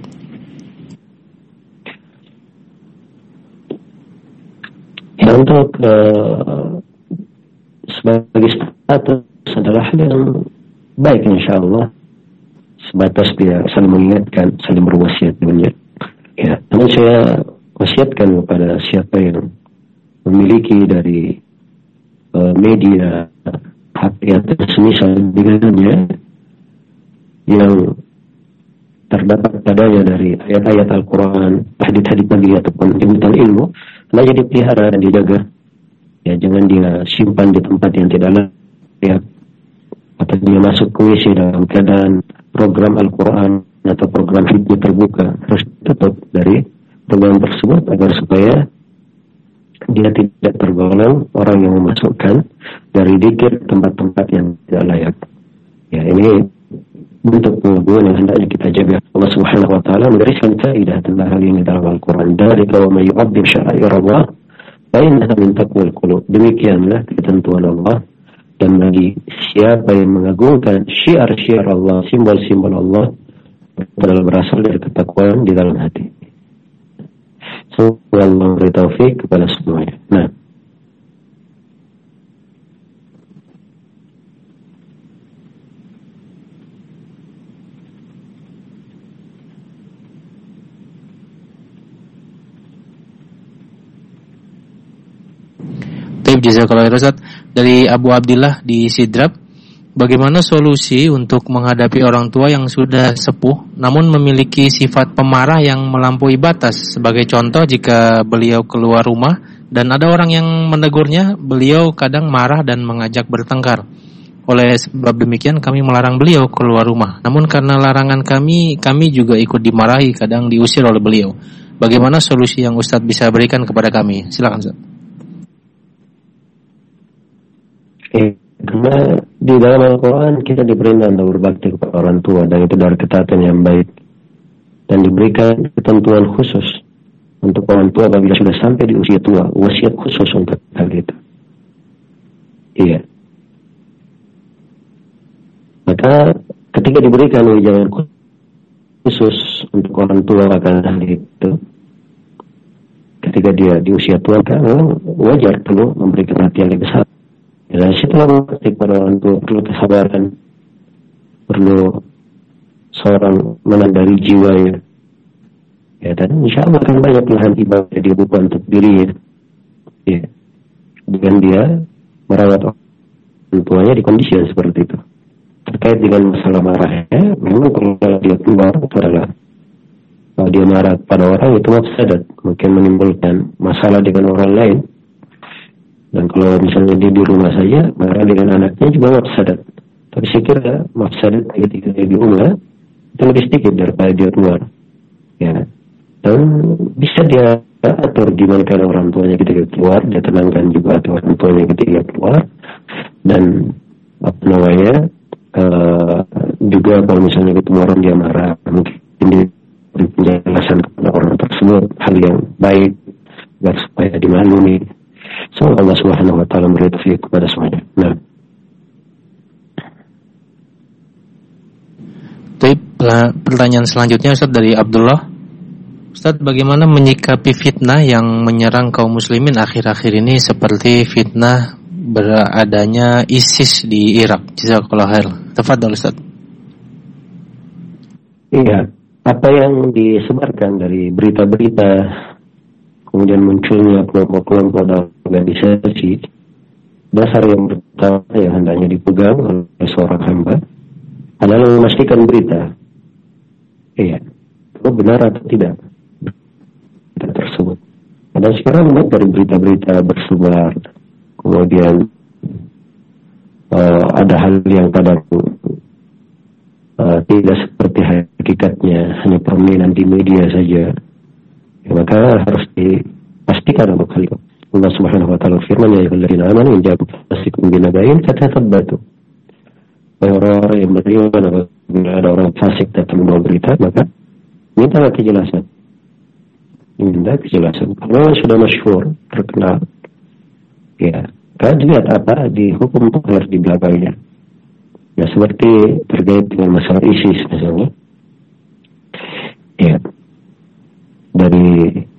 Speaker 2: Ya, untuk uh, sebagai status adalah hal yang baik, insya Allah, sebatas dia saling mengingatkan, saling berwasiat dengannya. Ya, namun saya wasiatkan kepada siapa yang memiliki dari uh, media H P atau semisal dengannya yang terdapat padanya dari ayat-ayat Al-Quran, hadits-hadits Nabi ataupun jemputan ilmu, hendaknya dipelihara dan dijaga. Ya, jangan dia simpan di tempat yang tidak layak, atau dia masuk ke W C dalam keadaan program Al-Quran atau program hidupnya terbuka. Harus tutup dari program tersebut agar supaya dia tidak tergolong orang yang memasukkan dari dzikir tempat-tempat yang tidak layak. Ya, ini bentuk pengagungan yang hendaknya kita jaga. Allah Subhanahu wa taala menggariskan kaidah tentang hal ini dalam Al-Quran. Dzalika wa may yu'azzim sya'airallah fa innaha min taqwal qulub. Demikianlah ketentuan Allah, dan bagi siapa yang mengagungkan syiar-syiar Allah, simbol-simbol Allah, adalah berasal dari ketakwaan di dalam hati. Semoga Allah memberi taufik kepada semuanya. Nah,
Speaker 1: Jazakallahu khairan. Dari Abu Abdillah di Sidrap, bagaimana solusi untuk menghadapi orang tua yang sudah sepuh namun memiliki sifat pemarah yang melampaui batas? Sebagai contoh, jika beliau keluar rumah dan ada orang yang menegurnya, beliau kadang marah dan mengajak bertengkar. Oleh sebab demikian kami melarang beliau keluar rumah. Namun karena larangan kami, kami juga ikut dimarahi, kadang diusir oleh beliau. Bagaimana solusi yang Ustadz bisa berikan kepada kami? Silakan Ustadz.
Speaker 2: Eh, karena di dalam Al-Quran kita diperintah untuk berbakti kepada orang tua, dan itu dari ketaatan yang baik, dan diberikan ketentuan khusus untuk orang tua apabila sudah sampai di usia tua, wasiat khusus untuk hal itu. Iya. Maka ketika diberikan wejangan khusus untuk orang tua akan hal itu, ketika dia di usia tua, kan wajar perlu memberikan perhatian yang besar. Dan setelah mengerti pada orang tua perlu kesabaran, perlu seorang menandari jiwanya. Ya, dan insya Allah akan banyak lahan ibadah dia buka untuk dirinya. Ya, dengan dia merawat orang tuanya di kondisi yang seperti itu. Terkait dengan masalah marahnya, memang kalau dia keluar itu adalah, kalau dia marah pada orang itu mafsadat, mungkin menimbulkan masalah dengan orang lain. Dan kalau misalnya dia di rumah saja marah dengan anaknya juga mafsadat. Tapi saya kira mafsadat ketika dia di rumah itu lebih sedikit daripada dia keluar. Ya. Dan bisa dia atur gimana kalau orang tuanya ketika keluar, dia tenangkan juga atau orang tuanya ketika keluar. Dan apa namanya, uh, juga kalau misalnya ketemu orang dia marah, mungkin dia beri penjelasan kepada orang tersebut hal yang baik agar supaya dimaklumi. Semoga Allah Subhanahu wa taala memberi taufik kepada semuanya. Nah.
Speaker 1: Baik, pertanyaan selanjutnya Ustaz dari Abdullah. Ustaz, bagaimana menyikapi fitnah yang menyerang kaum muslimin akhir-akhir ini seperti fitnah beradanya ISIS di Irak? Jazakallahu khair. Tafadhal Ustaz.
Speaker 2: Iya, apa yang disebarkan dari berita-berita, kemudian munculnya kelompok-kelompok dan organisasi, dasar yang pertama yang hendaknya dipegang oleh seorang hamba adalah memastikan berita, iya, itu benar atau tidak berita tersebut. Dan sekarang banyak dari berita-berita bersebar, kemudian uh, ada hal yang pada uh, tidak seperti hakikatnya, hanya permainan di media saja. Ya, maka harus dipastikan untuk hal itu. Allah Subhanahu wa taala firman, ya ayyuhalladzina amanu in ja'akum fasiqun binaba'in fatathabbatu orang-orang yang beriman, apabila ada orang fasik datang membawa berita, maka mintalah kejelasan. Minta kejelasan. Kalau sudah masyhur, terkenal, ya, kan lihat apa di hukum tahir di belakangnya. Ya, seperti terkait dengan masalah ISIS misalnya. Ya, dari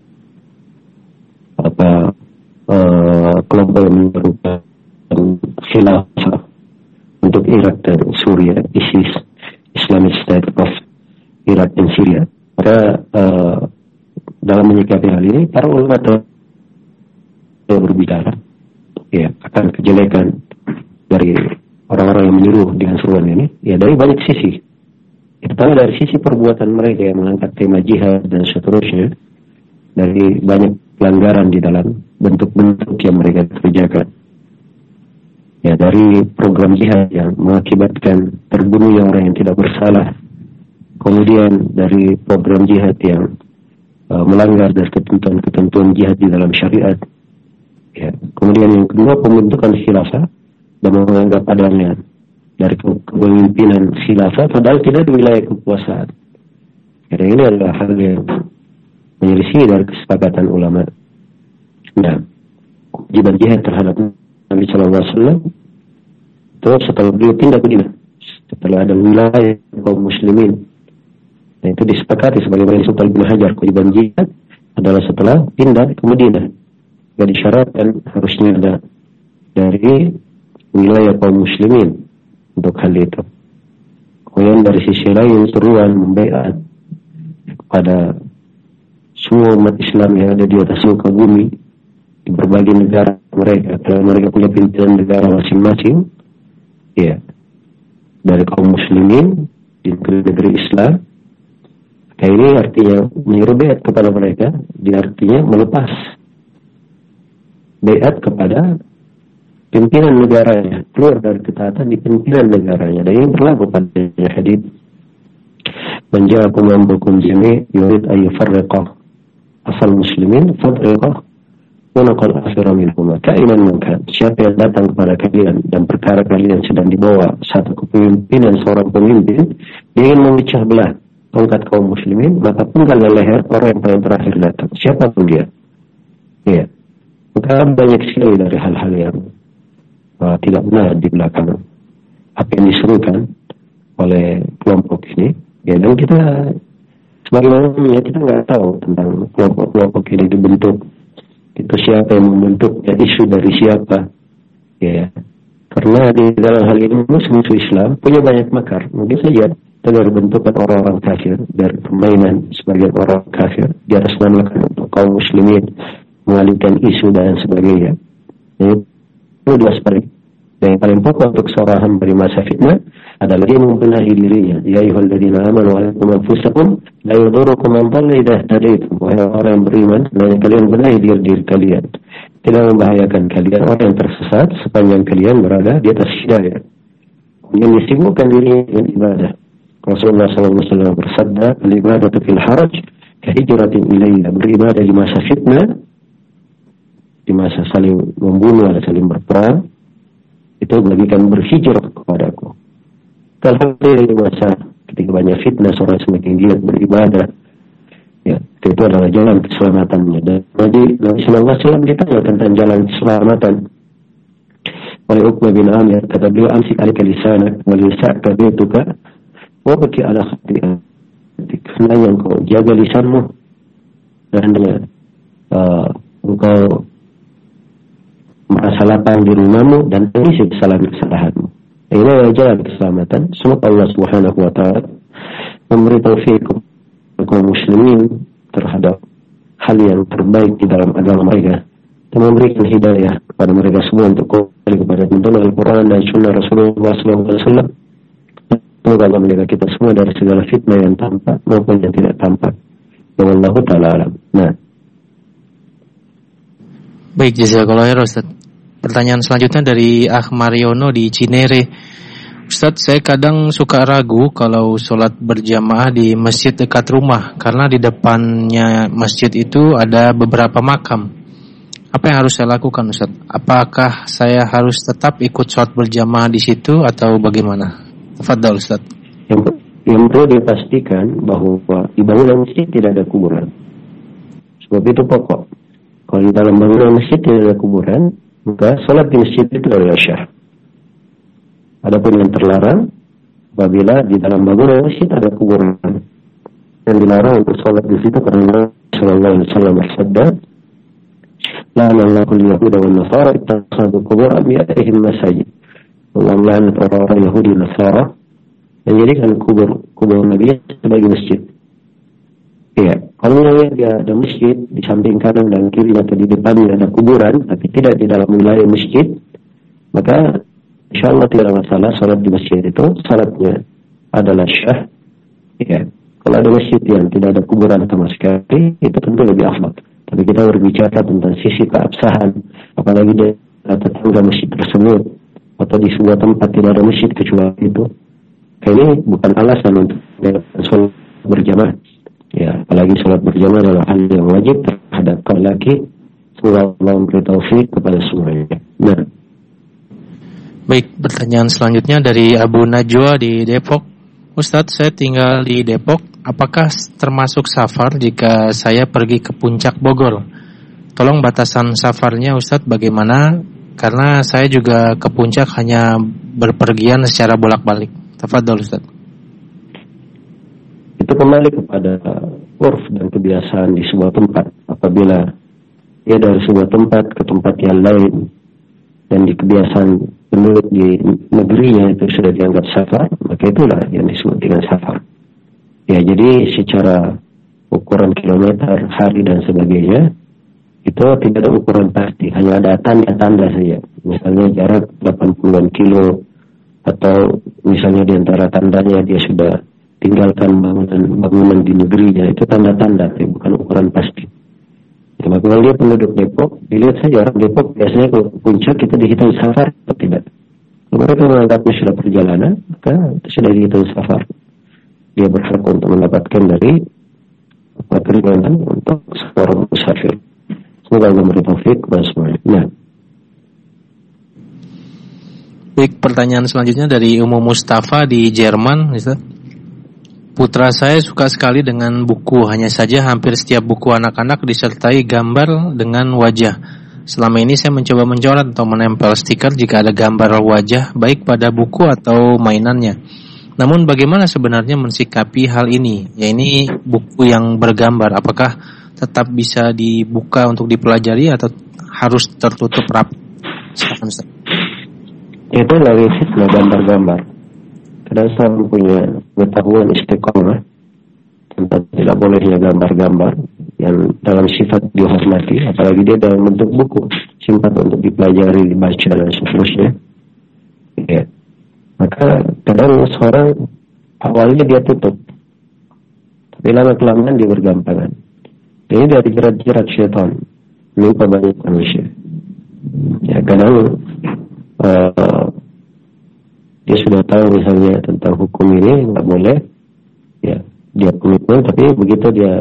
Speaker 2: apa uh, kelompok yang merupakan khilafah untuk Irak dan Suria, ISIS, Islamic State of Iraq dan Syria. Maka uh, dalam menyikapi hal ini, para ulama telah berbicara, ya, akan kejelekan dari orang-orang yang menyuruh dengan seruan ini, ya, dari banyak sisi. Pertama dari sisi perbuatan mereka yang mengangkat tema jihad dan seterusnya, dari banyak pelanggaran di dalam bentuk-bentuk yang mereka kerjakan. Ya, dari program jihad yang mengakibatkan terbunuhnya orang yang tidak bersalah. Kemudian dari program jihad yang uh, melanggar dari ketentuan-ketentuan jihad di dalam syariat. Ya. Kemudian yang kedua, pembentukan khilafah dan menganggap adanya dari kepemimpinan khilafah padahal tidak di wilayah kekuasaan. Jadi ini adalah hal yang menyelisih dari kesepakatan ulama. Nah, kewajiban jihad terhadap Nabi Shallallahu Alaihi Wasallam itu setelah beliau pindah ke Madinah, setelah ada wilayah kaum muslimin, nah, itu disepakati sebagaimana disebut Ibnu Hajar, kewajiban jihad adalah setelah pindah ke Madinah. Gak disyaratkan harusnya ada dari wilayah kaum muslimin untuk hal itu. Kemudian dari sisi lain seruan membaiat kepada semua umat Islam yang ada di atas muka bumi di berbagai negara mereka, kalau mereka punya pimpinan negara masing-masing, ya, dari kaum muslimin di negeri-negeri Islam. Kayak ini artinya menyuruh baiat kepada mereka, dia artinya melepas baiat kepada pimpinan negaranya, keluar dari ketaatan di pimpinan negaranya. Dan ini berlaku pada hadits man ja'akum amrukum jami' yurid an yufarriqa asal muslimin fadriqah wa naqal akhira minhum ka'iman mungkan. Siapa yang datang kepada kalian dan perkara kalian sedang dibawa satu kepemimpinan seorang pemimpin, dia ingin memecah belah tongkat kaum muslimin, maka penggal leher orang yang paling terakhir datang, siapapun dia. Ya, maka banyak sekali dari hal-hal yang uh, tidak benar di belakang apa yang diserukan oleh kelompok ini. Ya, dan kita sebagaimana ya, kita nggak tahu tentang kelompok-kelompok ini dibentuk. Itu siapa yang membentuknya, isu dari siapa, ya. Karena di dalam hal ini musuh-musuh Islam punya banyak makar. Mungkin saja dari bentukan orang-orang kafir, dari permainan sebagian orang kafir di atas nama untuk kaum muslimin, mengalihkan isu dan sebagainya. Ini dua seperti. Dan yang paling pokok untuk seorang hamba di masa fitnah adalah dia membenahi dirinya. Ya ayyuhalladzina amanu alaikum anfusakum la yadurrukum man dhalla idza ihtadaytum. Wahai orang yang beriman, hendaknya kalian benahi diri kalian. Tidak membahayakan kalian orang yang tersesat sepanjang kalian berada di atas hidayah. Kemudian disibukkan dirinya dengan ibadah. Rasulullah sallallahu alaihi wasallam bersabda, "Al-ibadatu fil haraj kahijratin ilayya." Beribadah di masa fitnah, di masa saling membunuh atau saling berperang, itu bagikan berhijrah kepadaku. Kalau di masa ketika banyak fitnah, seorang semakin giat beribadah, ya, itu adalah jalan keselamatannya. Dan Nabi Sallallahu Alaihi Wasallam ditanya tentang jalan keselamatan oleh Uqbah bin Amir, kata beliau, amsik alika lisanak wal yasa'ka baituka wa baki ala khati'atik. Hendaknya engkau jaga lisanmu dan hendaknya uh, engkau merasa lapang di rumahmu dan mengisi kesalahan-kesalahanmu. Ini adalah jalan keselamatan. Semoga Allah Subhanahu wa taala memberi taufik kepada kaum muslimin terhadap hal yang terbaik di dalam agama mereka dan memberikan hidayah kepada mereka semua untuk kembali kepada tuntunan Al-Quran dan Sunnah Rasulullah sallallahu alaihi wasallam. Semoga Allah menjaga kita semua dari segala fitnah yang tampak maupun yang tidak tampak. Wallahu taala alam. Nah,
Speaker 1: baik, jazakallahu khairan Ustaz. Pertanyaan selanjutnya dari Akh Mariono di Cinere. Ustaz, saya kadang suka ragu kalau sholat berjamaah di masjid dekat rumah karena di depannya masjid itu ada beberapa makam. Apa yang harus saya lakukan, Ustaz? Apakah saya harus tetap ikut sholat berjamaah di situ atau bagaimana? Tafadhol Ustaz.
Speaker 2: Yang, yang perlu dipastikan bahwa di bangunan masjid tidak ada kuburan. Sebab itu pokok. Kalau di dalam bangunan masjid tidak ada kuburan, maka sholat di masjid itu adalah syah. Adapun yang terlarang, apabila di dalam bangunan masjid ada kuburan, yang dilarang untuk sholat di situ karena Sallallahu Alaihi Wasallam bersabda, "La'anallahu al-yahuda wan nasara ittakhadhu qubur anbiya'ihim masajid." Allah melaknat orang-orang Yahudi dan Nasara menjadikan kubur kubur Nabi sebagai masjid. Ya, kalau misalnya dia ada masjid di samping kanan dan kiri atau di depannya ada kuburan, tapi tidak di dalam wilayah masjid, maka insya Allah tidak ada masalah. Salat di masjid itu salatnya adalah syah. Ya, kalau ada masjid yang tidak ada kuburan sama sekali, itu tentu lebih afdal. Tapi kita berbicara tentang sisi keabsahan, apalagi di tetangga masjid tersebut atau di sebuah tempat tidak ada masjid kecuali itu. Ini bukan alasan untuk sholat berjamaah. Ya, apalagi sholat berjamaah adalah hal yang wajib terhadap laki. Semoga Allah memberi taufik kepada semuanya. Nah.
Speaker 1: Baik, pertanyaan selanjutnya dari Abu Najwa di Depok. Ustadz, saya tinggal di Depok. Apakah termasuk safar jika saya pergi ke puncak Bogor? Tolong batasan safarnya Ustadz bagaimana? Karena saya juga ke puncak hanya berpergian secara bolak-balik. Tafadhol Ustadz.
Speaker 2: Itu kembali kepada urf dan kebiasaan di sebuah tempat. Apabila dia dari sebuah tempat ke tempat yang lain dan di kebiasaan penduduk di negerinya itu sudah dianggap safar, maka itulah yang disebut dengan safar. Ya, jadi secara ukuran kilometer, hari dan sebagainya itu tidak ada ukuran pasti, hanya ada tanda-tanda saja. Misalnya jarak delapan puluhan kilo, atau misalnya di antara tandanya dia sudah tinggalkan bangunan-bangunan di negerinya, itu tanda-tanda, tapi bukan ukuran pasti. Ya, maka kalau dia penduduk Depok, dilihat saja orang Depok biasanya kalau puncak kita dihitung safar atau tidak. Kalau mereka menganggapnya sudah perjalanan, maka sudah dihitung safar. Dia berhak untuk mendapatkan dari keringanan untuk seorang musafir. Semoga Allah memberi taufik kepada semuanya. Nah.
Speaker 1: Baik, pertanyaan selanjutnya dari Umu Mustafa di Jerman. Putra saya suka sekali dengan buku, hanya saja hampir setiap buku anak-anak disertai gambar dengan wajah. Selama ini saya mencoba mencoret atau menempel stiker jika ada gambar wajah, baik pada buku atau mainannya. Namun bagaimana sebenarnya mensikapi hal ini? Ya, ini buku yang bergambar, apakah tetap bisa dibuka untuk dipelajari atau harus tertutup rapi? Silakan Ustaz.
Speaker 2: Itu lagi fitnah gambar-gambar. Kadang saya punya pengetahuan istiqomah tentang tidak bolehnya gambar-gambar yang dalam sifat dihormati, apalagi dia dalam bentuk buku, sifat untuk dipelajari, dibaca dan seterusnya. Ya. Maka kadang seorang awalnya dia tutup, tapi lama kelamaan dia bergampangan. Ini dari jerat-jerat syaitan, lupa banyak manusia. Ya, kadang uh, dia sudah tahu misalnya tentang hukum ini nggak boleh, ya dia komitmen, tapi begitu dia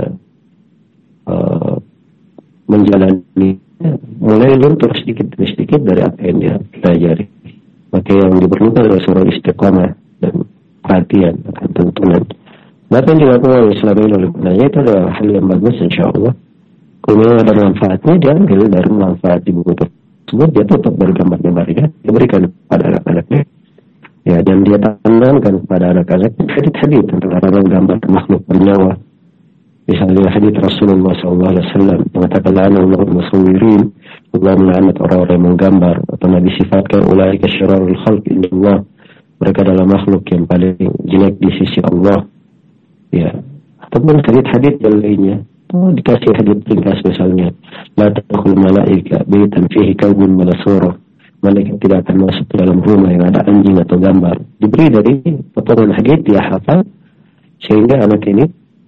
Speaker 2: uh, menjalani, mulai luntur sedikit demi sedikit dari apa yang dia pelajari. Maka yang diperlukan adalah seorang istiqamah dan perhatian akan tuntunan. Apa yang dilakukan oleh Islam ini oleh penanya itu adalah hal yang bagus, insya Allah. Kalau ada manfaatnya, dia ambil dari manfaat di buku tersebut, dia tetap bergambar-gambarnya, dia berikan kepada anak-anaknya. Ya, dan dia tanamkan kepada anak-anak hadits-hadits tentang orang gambar makhluk bernyawa. Misalnya hadits Rasulullah shallallahu alaihi wasallam mengatakan Allah musawwirin, Allah melaknat orang-orang yang menggambar, atau Nabi sifatkan ulaika syararul khalq indallah, mereka adalah makhluk yang paling jelek di sisi Allah. Ya, ataupun hadits-hadits yang lainnya. Oh, dikasih hadits ringkas misalnya, la tadkhul malaika baitan fihi kalbun wala surah, malaikat tidak akan masuk ke dalam rumah yang ada anjing atau gambar. Diberi dari potongan hadits dia hafal, sehingga anak ini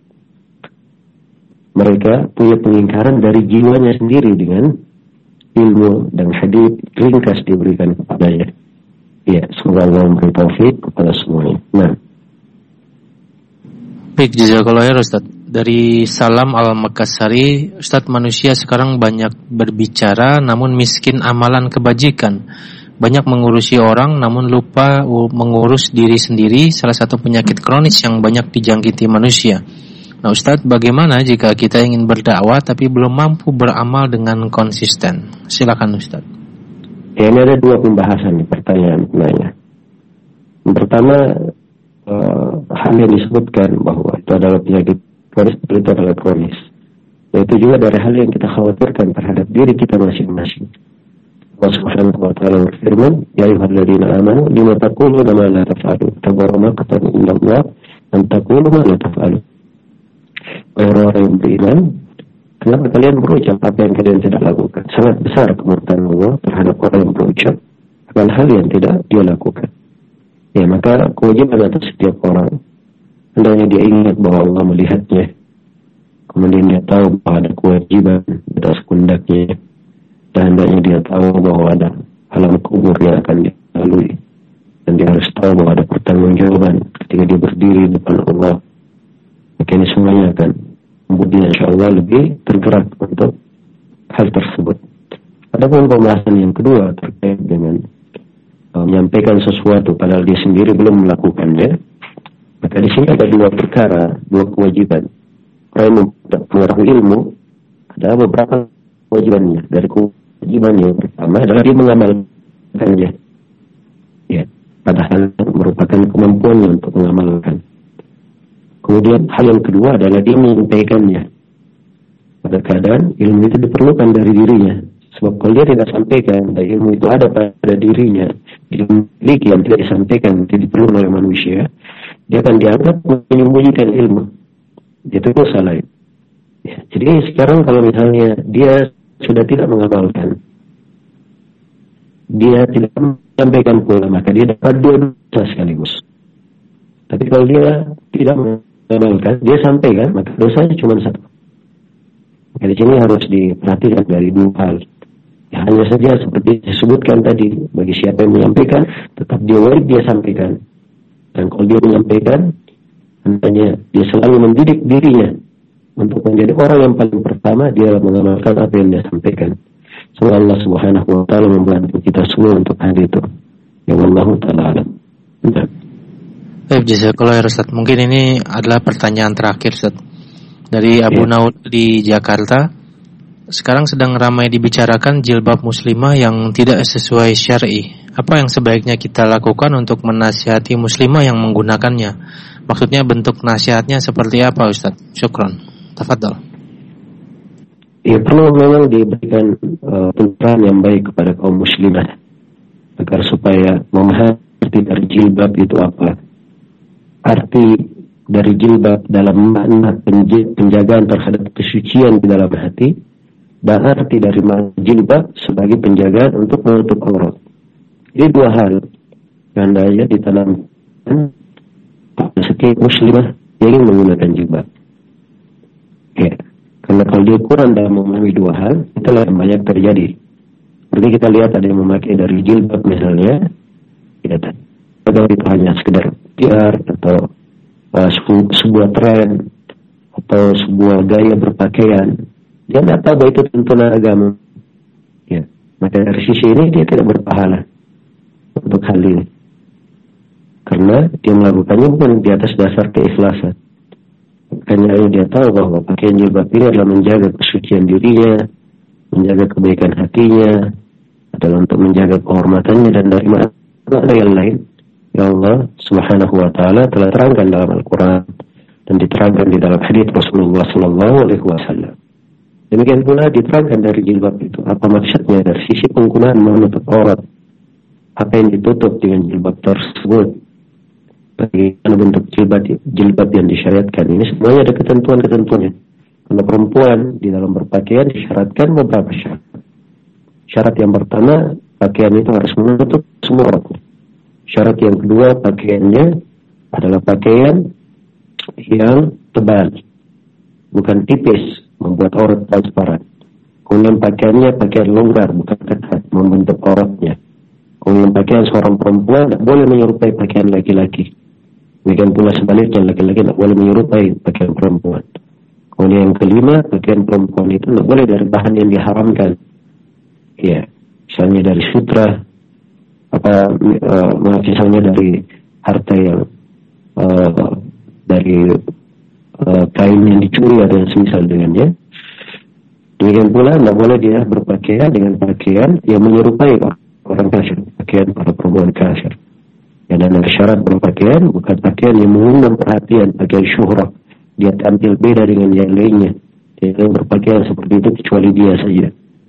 Speaker 2: mereka punya pengingkaran dari jiwanya sendiri dengan ilmu dan hadits ringkas diberikan kepadanya. Ya, semoga Allah memberi taufik kepada semuanya. Nah.
Speaker 1: Baik, jazakallahu khairan Ustaz. Dari Salam Al-Makassari, Ustaz, manusia sekarang banyak berbicara namun miskin amalan kebajikan. banyak mengurusi orang namun lupa mengurus diri sendiri, salah satu penyakit kronis yang banyak dijangkiti manusia. Nah Ustadz, bagaimana jika kita ingin berdakwah tapi belum mampu beramal dengan konsisten? Silakan Ustadz.
Speaker 2: Ya, ini ada dua pembahasan nih, pertanyaan nanya. Yang pertama, uh, hal yang disebutkan bahwa itu adalah penyakit kronis, itu adalah kronis. Itu juga dari hal yang kita khawatirkan terhadap diri kita masing-masing. Allah Subhanahu wa taala berfirman, "Ya ayyuhalladzina amanu lima taquluna ma la taf'alun? Kabura maqtan indallah an taqulu ma la taf'alun." Wahai orang yang beriman, kenapa kalian berucap apa yang kalian tidak lakukan? Sangat besar kemurkaan Allah terhadap orang yang berucap akan hal yang tidak dia lakukan. Ya, maka kewajiban atas setiap orang hendaknya dia ingat bahwa Allah melihatnya. Kemudian dia tahu bahwa ada kewajiban atas pundaknya, dan hendaknya dia tahu bahwa ada alam kubur yang akan dilalui, dan dia harus tahu bahwa ada pertanggungjawaban ketika dia berdiri di depan Allah. Maka ini semuanya akan membuat dia insya Allah lebih tergerak untuk hal tersebut. Adapun pembahasan yang kedua terkait dengan uh, menyampaikan sesuatu padahal dia sendiri belum melakukannya, maka di sini ada dua perkara, dua kewajiban. Orang yang mengetahui ilmu ada beberapa kewajibannya. Dari kewajiban yang pertama adalah dia mengamalkannya, ya, padahal merupakan kemampuannya untuk mengamalkan. Kemudian hal yang kedua adalah dia menyampaikannya pada keadaan ilmu itu diperlukan dari dirinya. Sebab kalau dia tidak sampaikan dan ilmu itu ada pada dirinya, ilmu yang tidak disampaikan, tidak diperlukan oleh manusia, dia akan dianggap menyembunyikan ilmu. Itu salah. Ya, jadi sekarang kalau misalnya dia sudah tidak mengamalkan, dia tidak menyampaikan pula, maka dia dapat dua dosa sekaligus. Tapi kalau dia tidak mengamalkan, dia sampaikan, maka dosanya cuma satu. Maka di sini harus diperhatikan dari dua hal. Ya, hanya saja seperti disebutkan tadi, bagi siapa yang menyampaikan, tetap dia wajib dia sampaikan. Dan kalau dia menyampaikan, hendaknya dia selalu mendidik dirinya untuk menjadi orang yang paling pertama dia mengamalkan apa yang dia sampaikan. Semoga Allah Subhanahu wa taala membantu kita semua untuk hal itu. Ya Allah taala alam.
Speaker 1: Baik, jazakallahu khairan Ustaz. Mungkin ini adalah pertanyaan terakhir Ustaz. Dari Abu ya. Naud di Jakarta. Sekarang sedang ramai dibicarakan jilbab muslimah yang tidak sesuai syar'i. Apa yang sebaiknya kita lakukan untuk menasihati muslimah yang menggunakannya? Maksudnya bentuk nasihatnya seperti apa Ustaz? Syukran. Tafadhal.
Speaker 2: Ya, perlu memang diberikan uh, pencerahan yang baik kepada kaum muslimah agar supaya memahami arti dari jilbab itu apa. Arti dari jilbab dalam makna penjagaan terhadap kesucian di dalam hati, dan arti dari makna jilbab sebagai penjagaan untuk menutup aurat. Ini dua hal yang hendaknya ditanamkan setiap muslimah yang ingin menggunakan jilbab. Ya, karena kalau dia kurang dalam memahami dua hal, itulah yang banyak terjadi. Seperti kita lihat ada yang memakai dari jilbab misalnya, ya, padahal itu hanya sekedar piar atau uh, sebuah tren atau sebuah gaya berpakaian. Dia tidak tahu bahwa itu tuntunan agama. Ya, maka dari sisi ini dia tidak berpahala untuk hal ini. Karena dia melakukannya bukan di atas dasar keikhlasan. Karena dia tahu bahwa pakaian jilbab ini adalah menjaga kesucian dirinya, menjaga kebaikan hatinya, adalah untuk menjaga kehormatannya, dan dari makna yang lain yang Allah Subhanahu wa taala telah terangkan dalam Al-Qur'an dan diterangkan di dalam hadis Rasulullah sallallahu alaihi wasallam. Demikian pula diterangkan dari jilbab itu apa maksudnya dari sisi penggunaan menutup aurat. Apa yang ditutup dengan jilbab tersebut, bagaimana bentuk jilbab, jilbab yang disyariatkan. Ini semuanya ada ketentuan-ketentuannya. Karena perempuan di dalam berpakaian disyaratkan beberapa syarat. Syarat yang pertama, pakaian itu harus menutup semua auratnya. Syarat yang kedua, pakaiannya adalah pakaian yang tebal, bukan tipis, membuat aurat transparan. Kemudian pakaiannya pakaian longgar, bukan ketat, membentuk auratnya. Kemudian pakaian seorang perempuan tidak boleh menyerupai pakaian laki-laki. Demikian pula sebaliknya, laki-laki tidak boleh menyerupai pakaian perempuan. Kemudian yang kelima, pakaian perempuan itu tidak boleh dari bahan yang diharamkan. Ya, misalnya dari sutra, apa uh, misalnya dari harta yang uh, dari uh, kain yang dicuri atau yang semisal dengannya. Demikian pula tidak boleh dia berpakaian dengan pakaian yang menyerupai orang kafir, pakaian para perempuan kafir. Ya, dan ada syarat berpakaian bukan pakaian yang mengundang perhatian, pakaian syuhrah. Dia tampil beda dengan yang lainnya. Dia yang berpakaian seperti itu kecuali dia saja.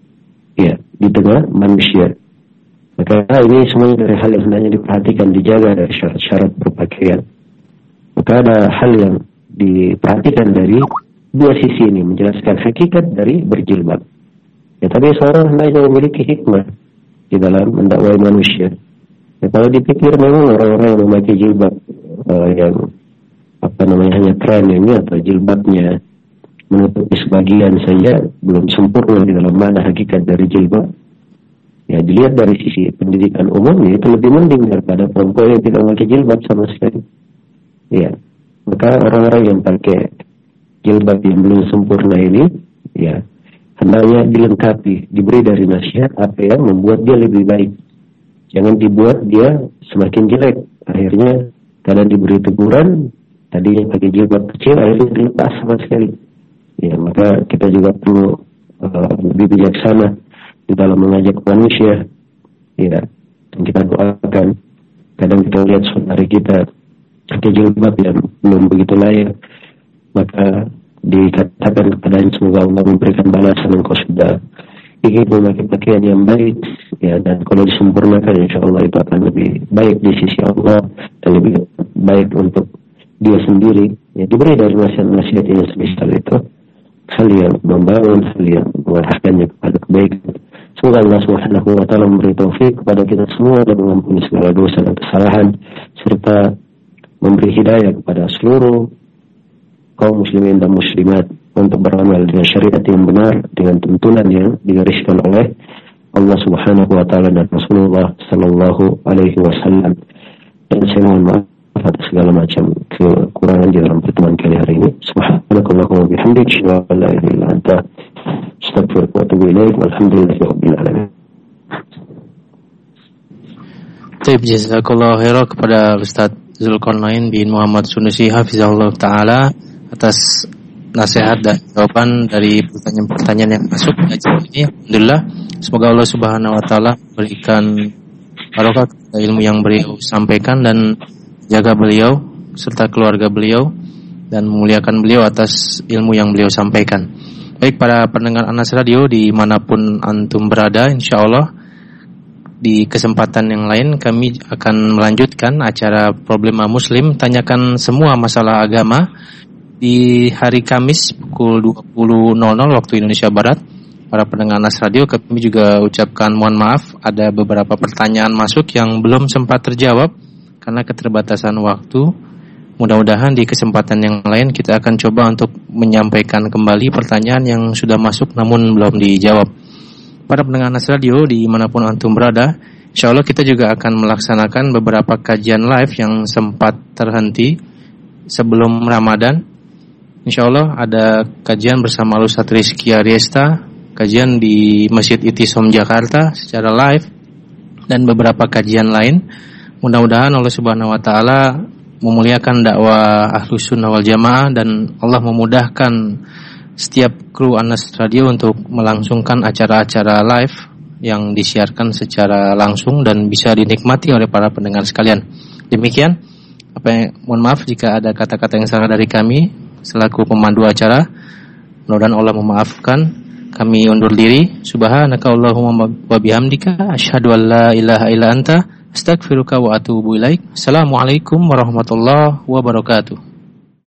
Speaker 2: Ya, di tengah manusia. Maka ini semuanya dari hal yang hendaknya diperhatikan, dijaga dari syarat-syarat berpakaian. Maka ada hal yang diperhatikan dari dua sisi ini, menjelaskan hakikat dari berjilbab. Ya, tapi seorang hendaknya memiliki hikmah di dalam mendakwai manusia. Ya, kalau dipikir memang orang-orang yang memakai jilbab uh, yang apa namanya hanya tren ini atau jilbabnya menutupi sebagian saja belum sempurna di dalam mana hakikat dari jilbab. Ya, dilihat dari sisi pendidikan umum ya, itu lebih mending daripada perempuan yang tidak memakai jilbab sama sekali. Ya, maka orang-orang yang pakai jilbab yang belum sempurna ini, ya, hendaknya dilengkapi, diberi dari nasihat apa yang membuat dia lebih baik. Jangan dibuat dia semakin jelek. Akhirnya karena diberi teguran, tadinya pakai jilbab kecil, akhirnya dilepas sama sekali. Ya, maka kita juga perlu uh, lebih bijaksana di dalam mengajak manusia, ya, dan kita doakan. Kadang kita lihat saudara kita pakai jilbab yang belum begitu layak, maka dikatakan kepadanya semoga Allah memberikan balasan, engkau sudah ingin memakai pakaian yang baik, ya, dan kalau disempurnakan insya Allah itu akan lebih baik di sisi Allah dan lebih baik untuk dia sendiri. Ya, diberi dari nasihat-nasihat yang semisal itu, hal yang membangun, hal yang mengarahkannya kepada kebaikan. Semoga Allah Subhanahu wa taala memberi taufik kepada kita semua dan mengampuni segala dosa dan kesalahan serta memberi hidayah kepada seluruh kaum muslimin dan muslimat untuk beramal dengan syariat yang benar, dengan tuntunan yang digariskan oleh Allah Subhanahu wa taala dan Rasulullah sallallahu alaihi wasallam. Dan saya mohon maaf atas segala macam kekurangan di dalam pertemuan kali hari ini. Subhanakallahumma wa bihamdika, asyhadu an la ilaha illa anta, astaghfiruka wa atubu ilaik. Walhamdulillahirabbil alamin.
Speaker 1: Baik, jazakallahu khairan kepada Ustaz Zulkarnain bin Muhammad Sunusi hafizahullah taala atas nasihat dan jawaban dari pertanyaan-pertanyaan yang masuk ini. Alhamdulillah, semoga Allah Subhanahu wa taala berikan barokah kepada ilmu yang beliau sampaikan dan jaga beliau serta keluarga beliau dan memuliakan beliau atas ilmu yang beliau sampaikan. Baik para pendengar Anas Radio dimanapun antum berada, insyaallah di kesempatan yang lain kami akan melanjutkan acara Problema Muslim, tanyakan semua masalah agama di hari Kamis pukul dua puluh nol nol waktu Indonesia Barat. Para pendengar Anas Radio, kami juga ucapkan mohon maaf ada beberapa pertanyaan masuk yang belum sempat terjawab karena keterbatasan waktu. Mudah-mudahan di kesempatan yang lain kita akan coba untuk menyampaikan kembali pertanyaan yang sudah masuk namun belum dijawab. Para pendengar Anas Radio dimanapun antum berada, insya Allah kita juga akan melaksanakan beberapa kajian live yang sempat terhenti sebelum Ramadan. Insya Allah ada kajian bersama Ustaz Rizky Ariesta, kajian di Masjid Itisom Jakarta secara live, dan beberapa kajian lain. Mudah-mudahan Allah Subhanahu wa taala memuliakan dakwah Ahlus Sunnah wal Jamaah dan Allah memudahkan setiap kru Anas Radio untuk melangsungkan acara-acara live yang disiarkan secara langsung dan bisa dinikmati oleh para pendengar sekalian. Demikian, apa yang, mohon maaf jika ada kata-kata yang salah dari kami selaku pemandu acara. Mudah-mudahan Allah memaafkan. Kami undur diri. Subhanaka Allahumma wa bihamdika, asyhadu an la ilaha illa anta, astaghfiruka wa atubu ilaik. Assalamualaikum warahmatullahi wabarakatuh.